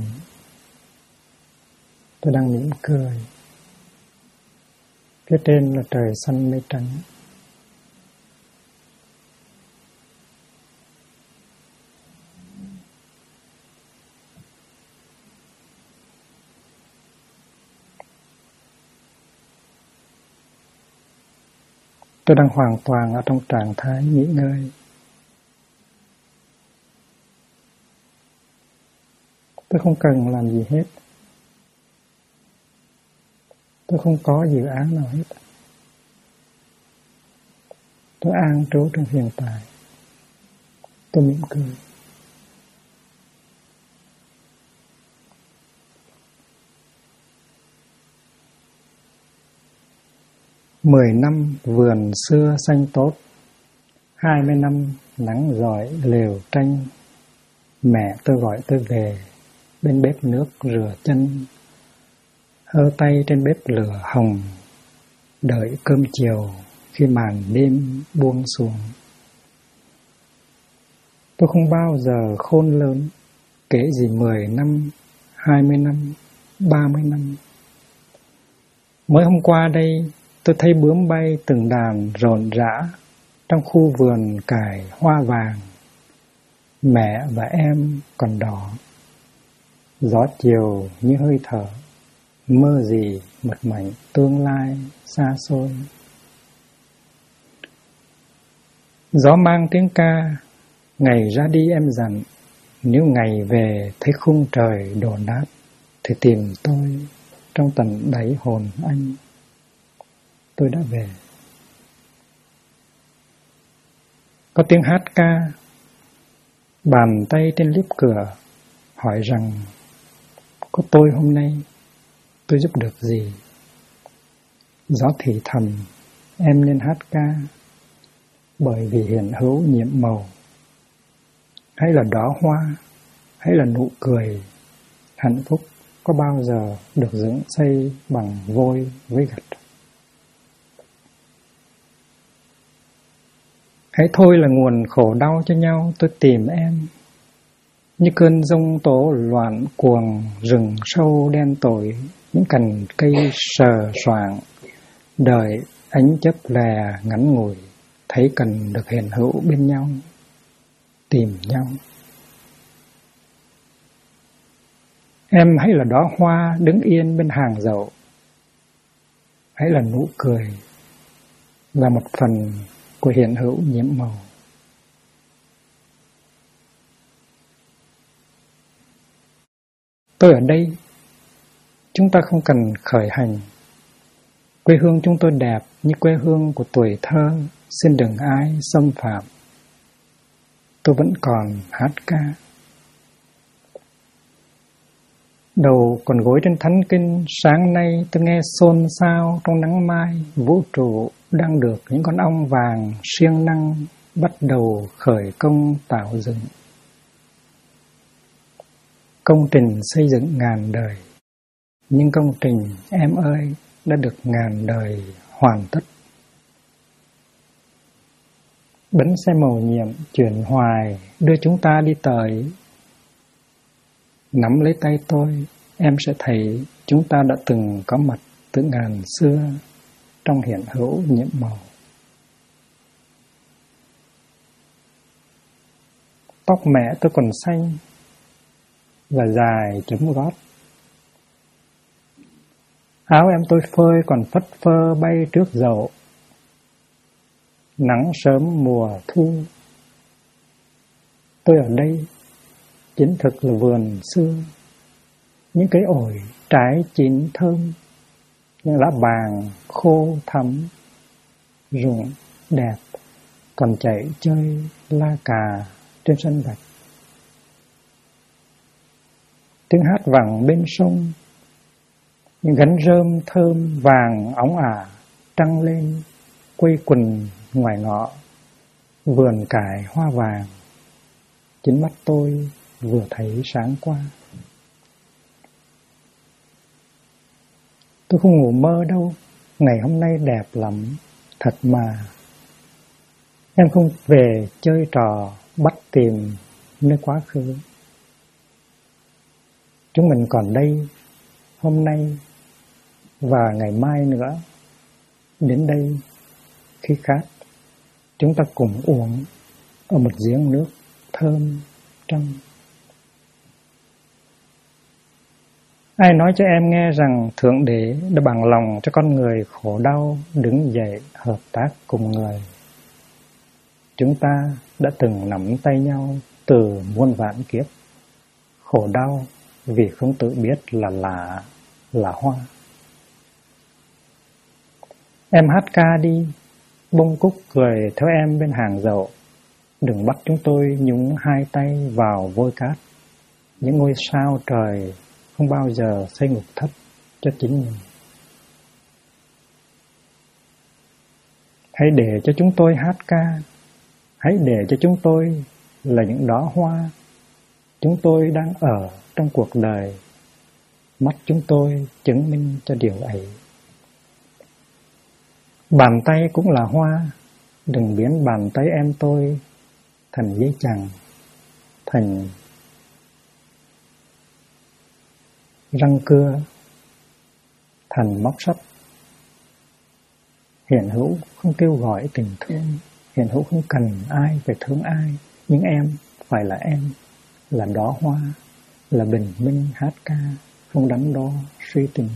Tôi đang mỉm cười. Phía trên là trời xanh mây trắng. Tôi đang hoàn toàn ở trong trạng thái nghỉ ngơi. Tôi không cần làm gì hết. Tôi không có dự án nào hết. Tôi an trú trong hiện tại. Tôi mỉm cười. Mười năm vườn xưa xanh tốt, 20 năm nắng rọi lều tranh. Mẹ tôi gọi tôi về bên bếp nước rửa chân, hơ tay trên bếp lửa hồng, đợi cơm chiều khi màn đêm buông xuống. Tôi không bao giờ khôn lớn, kể gì 10 năm, 20 năm, 30 năm. Mới hôm qua đây, tôi thấy bướm bay từng đàn rộn rã trong khu vườn cải hoa vàng. Mẹ và em còn đỏ. Gió chiều như hơi thở, mơ gì mật mảnh tương lai xa xôi. Gió mang tiếng ca, ngày ra đi em dặn, nếu ngày về thấy khung trời đổ nát, thì tìm tôi trong tận đáy hồn anh. Tôi đã về. Có tiếng hát ca, bàn tay trên liếp cửa, hỏi rằng, có tôi hôm nay, tôi giúp được gì? Gió thì thầm, em nên hát ca, bởi vì hiện hữu nhiệm màu. Hay là đóa hoa, hay là nụ cười, hạnh phúc có bao giờ được dựng xây bằng vôi với gạch? Hãy thôi là nguồn khổ đau cho nhau, tôi tìm em. Như cơn giông tố loạn cuồng, rừng sâu đen tối, những cành cây sờ soạng, đời ánh chớp lè ngắn ngủi, thấy cần được hiện hữu bên nhau, tìm nhau. Em hãy là đóa hoa đứng yên bên hàng dậu, hãy là nụ cười, là một phần của hiện hữu nhiễm màu. Tôi ở đây, chúng ta không cần khởi hành. Quê hương chúng tôi đẹp như quê hương của tuổi thơ, xin đừng ai xâm phạm. Tôi vẫn còn hát ca. Đầu còn gối trên thánh kinh, sáng nay tôi nghe xôn xao trong nắng mai, vũ trụ đang được những con ong vàng siêng năng bắt đầu khởi công tạo dựng. Công trình xây dựng ngàn đời, nhưng công trình em ơi đã được ngàn đời hoàn tất. Bánh xe màu nhiệm chuyển hoài đưa chúng ta đi tới. Nắm lấy tay tôi, em sẽ thấy chúng ta đã từng có mặt từ ngàn xưa trong hiện hữu nhiệm màu. Tóc mẹ tôi còn xanh và dài chấm gót. Áo em tôi phơi còn phất phơ bay trước dậu. Nắng sớm mùa thu. Tôi ở đây chính thực là vườn xưa. Những cái ổi trái chín thơm, những lá vàng khô thắm, rụng đẹp còn chạy chơi la cà trên sân gạch. Tiếng hát vẳng bên sông, những gánh rơm thơm vàng óng ả trăng lên quây quần ngoài ngõ vườn cải hoa vàng. Chính mắt tôi vừa thấy sáng qua. Tôi không ngủ mơ đâu, ngày hôm nay đẹp lắm, thật mà. Em không về chơi trò bắt tìm nơi quá khứ. Chúng mình còn đây, hôm nay và ngày mai nữa. Đến đây, khi khát, chúng ta cùng uống ở một giếng nước thơm trong. Ai nói cho em nghe rằng Thượng Đế đã bằng lòng cho con người khổ đau đứng dậy hợp tác cùng người. Chúng ta đã từng nắm tay nhau từ muôn vạn kiếp. Khổ đau vì không tự biết là lạ, là hoa. Em hát ca đi, bông cúc cười theo em bên hàng dậu. Đừng bắt chúng tôi nhúng hai tay vào vôi cát. Những ngôi sao trời không bao giờ xây ngục thất cho chính mình. Hãy để cho chúng tôi hát ca. Hãy để cho chúng tôi là những đóa hoa. Chúng tôi đang ở trong cuộc đời. Mắt chúng tôi chứng minh cho điều ấy. Bàn tay cũng là hoa. Đừng biến bàn tay em tôi thành dây chằng, thành răng cưa thành móc sắt. Hiện hữu không kêu gọi tình thương, hiện hữu không cần ai phải thương ai, nhưng em phải là em, là đóa hoa, là bình minh hát ca, không đắn đo suy tính.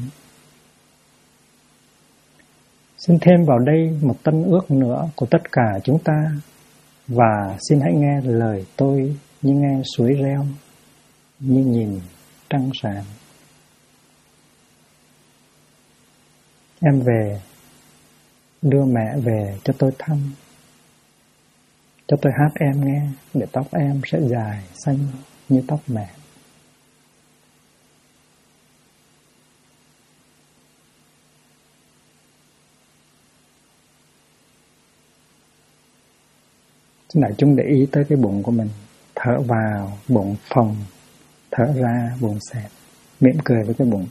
Xin thêm vào đây một tân ước nữa của tất cả chúng ta, và xin hãy nghe lời tôi như nghe suối reo, như nhìn trăng sáng. Em về, đưa mẹ về cho tôi thăm, cho tôi hát em nghe, để tóc em sẽ dài xanh như tóc mẹ. Chúng đại chúng để ý tới cái bụng của mình. Thở vào, bụng phồng, thở ra, bụng xẹp. Mỉm cười với cái bụng.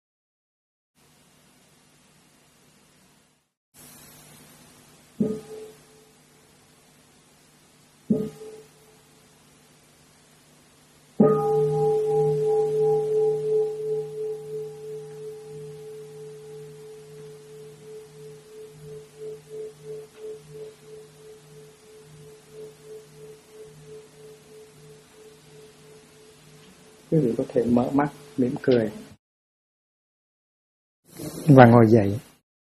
Quý vị có thể mở mắt, mỉm cười và ngồi dậy.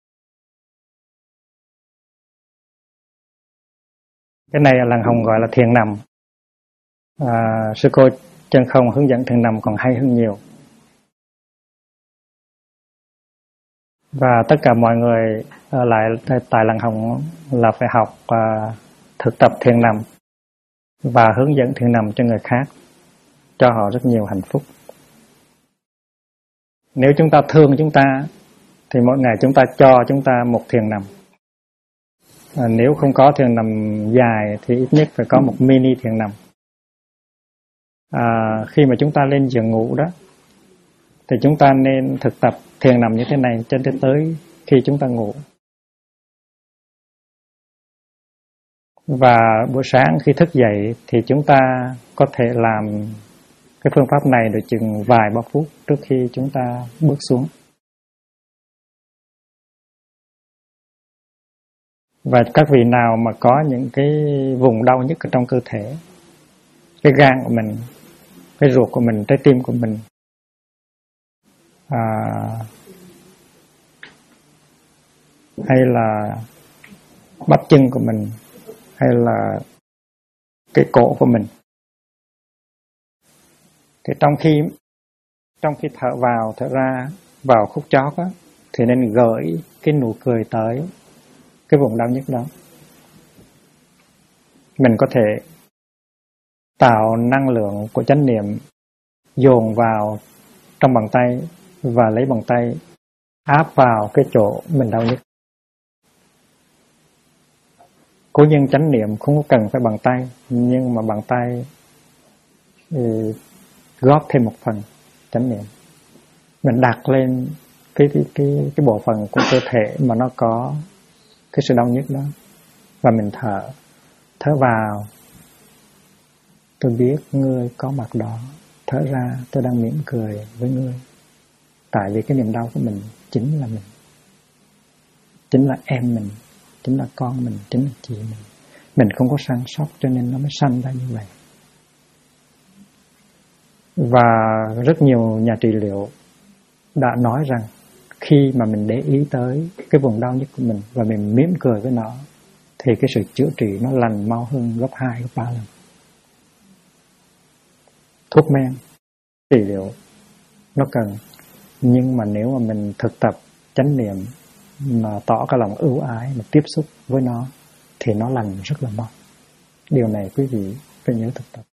Cái này là Hồng gọi là thiền nằm. Sư cô Chân Không hướng dẫn thiền nằm còn hay hơn nhiều. Và tất cả mọi người ở lại tại Làng Hồng là phải học thực tập thiền nằm và hướng dẫn thiền nằm cho người khác, cho họ rất nhiều hạnh phúc. Nếu chúng ta thương chúng ta thì mỗi ngày chúng ta cho chúng ta một thiền nằm. Nếu không có thiền nằm dài thì ít nhất phải có một mini thiền nằm. Khi mà chúng ta lên giường ngủ đó thì chúng ta nên thực tập thiền nằm như thế này cho đến tới khi chúng ta ngủ. Và buổi sáng khi thức dậy thì chúng ta có thể làm cái phương pháp này được chừng vài ba phút trước khi chúng ta bước xuống. Và các vị nào mà có những cái vùng đau nhất ở trong cơ thể, cái gan của mình, cái ruột của mình, trái tim của mình, hay là bắp chân của mình, hay là cái cổ của mình, thì trong khi thở vào thở ra vào khúc chót á, thì nên gửi cái nụ cười tới cái vùng đau nhất đó. Mình có thể tạo năng lượng của chánh niệm dồn vào trong bàn tay và lấy bàn tay áp vào cái chỗ mình đau nhất. Cố nhiên chánh niệm không có cần phải bằng tay, nhưng mà bằng tay góp thêm một phần chánh niệm. Mình đặt lên cái bộ phận của cơ thể mà nó có cái sự đau nhức đó, và mình thở vào, tôi biết ngươi có mặt đó. Thở ra, tôi đang mỉm cười với ngươi. Tại vì cái niềm đau của mình chính là mình, chính là em mình, chính là con mình, chính là chị mình. Mình không có săn sóc cho nên nó mới sanh ra như vậy. Và rất nhiều nhà trị liệu đã nói rằng khi mà mình để ý tới cái vùng đau nhất của mình và mình mỉm cười với nó, thì cái sự chữa trị nó lành mau hơn gấp 2, gấp 3 lần. Thuốc men, trị liệu nó cần, nhưng mà nếu mà mình thực tập chánh niệm mà tỏ cái lòng ưu ái mà tiếp xúc với nó thì nó lành rất là mau. Điều này quý vị phải nhớ thực tập.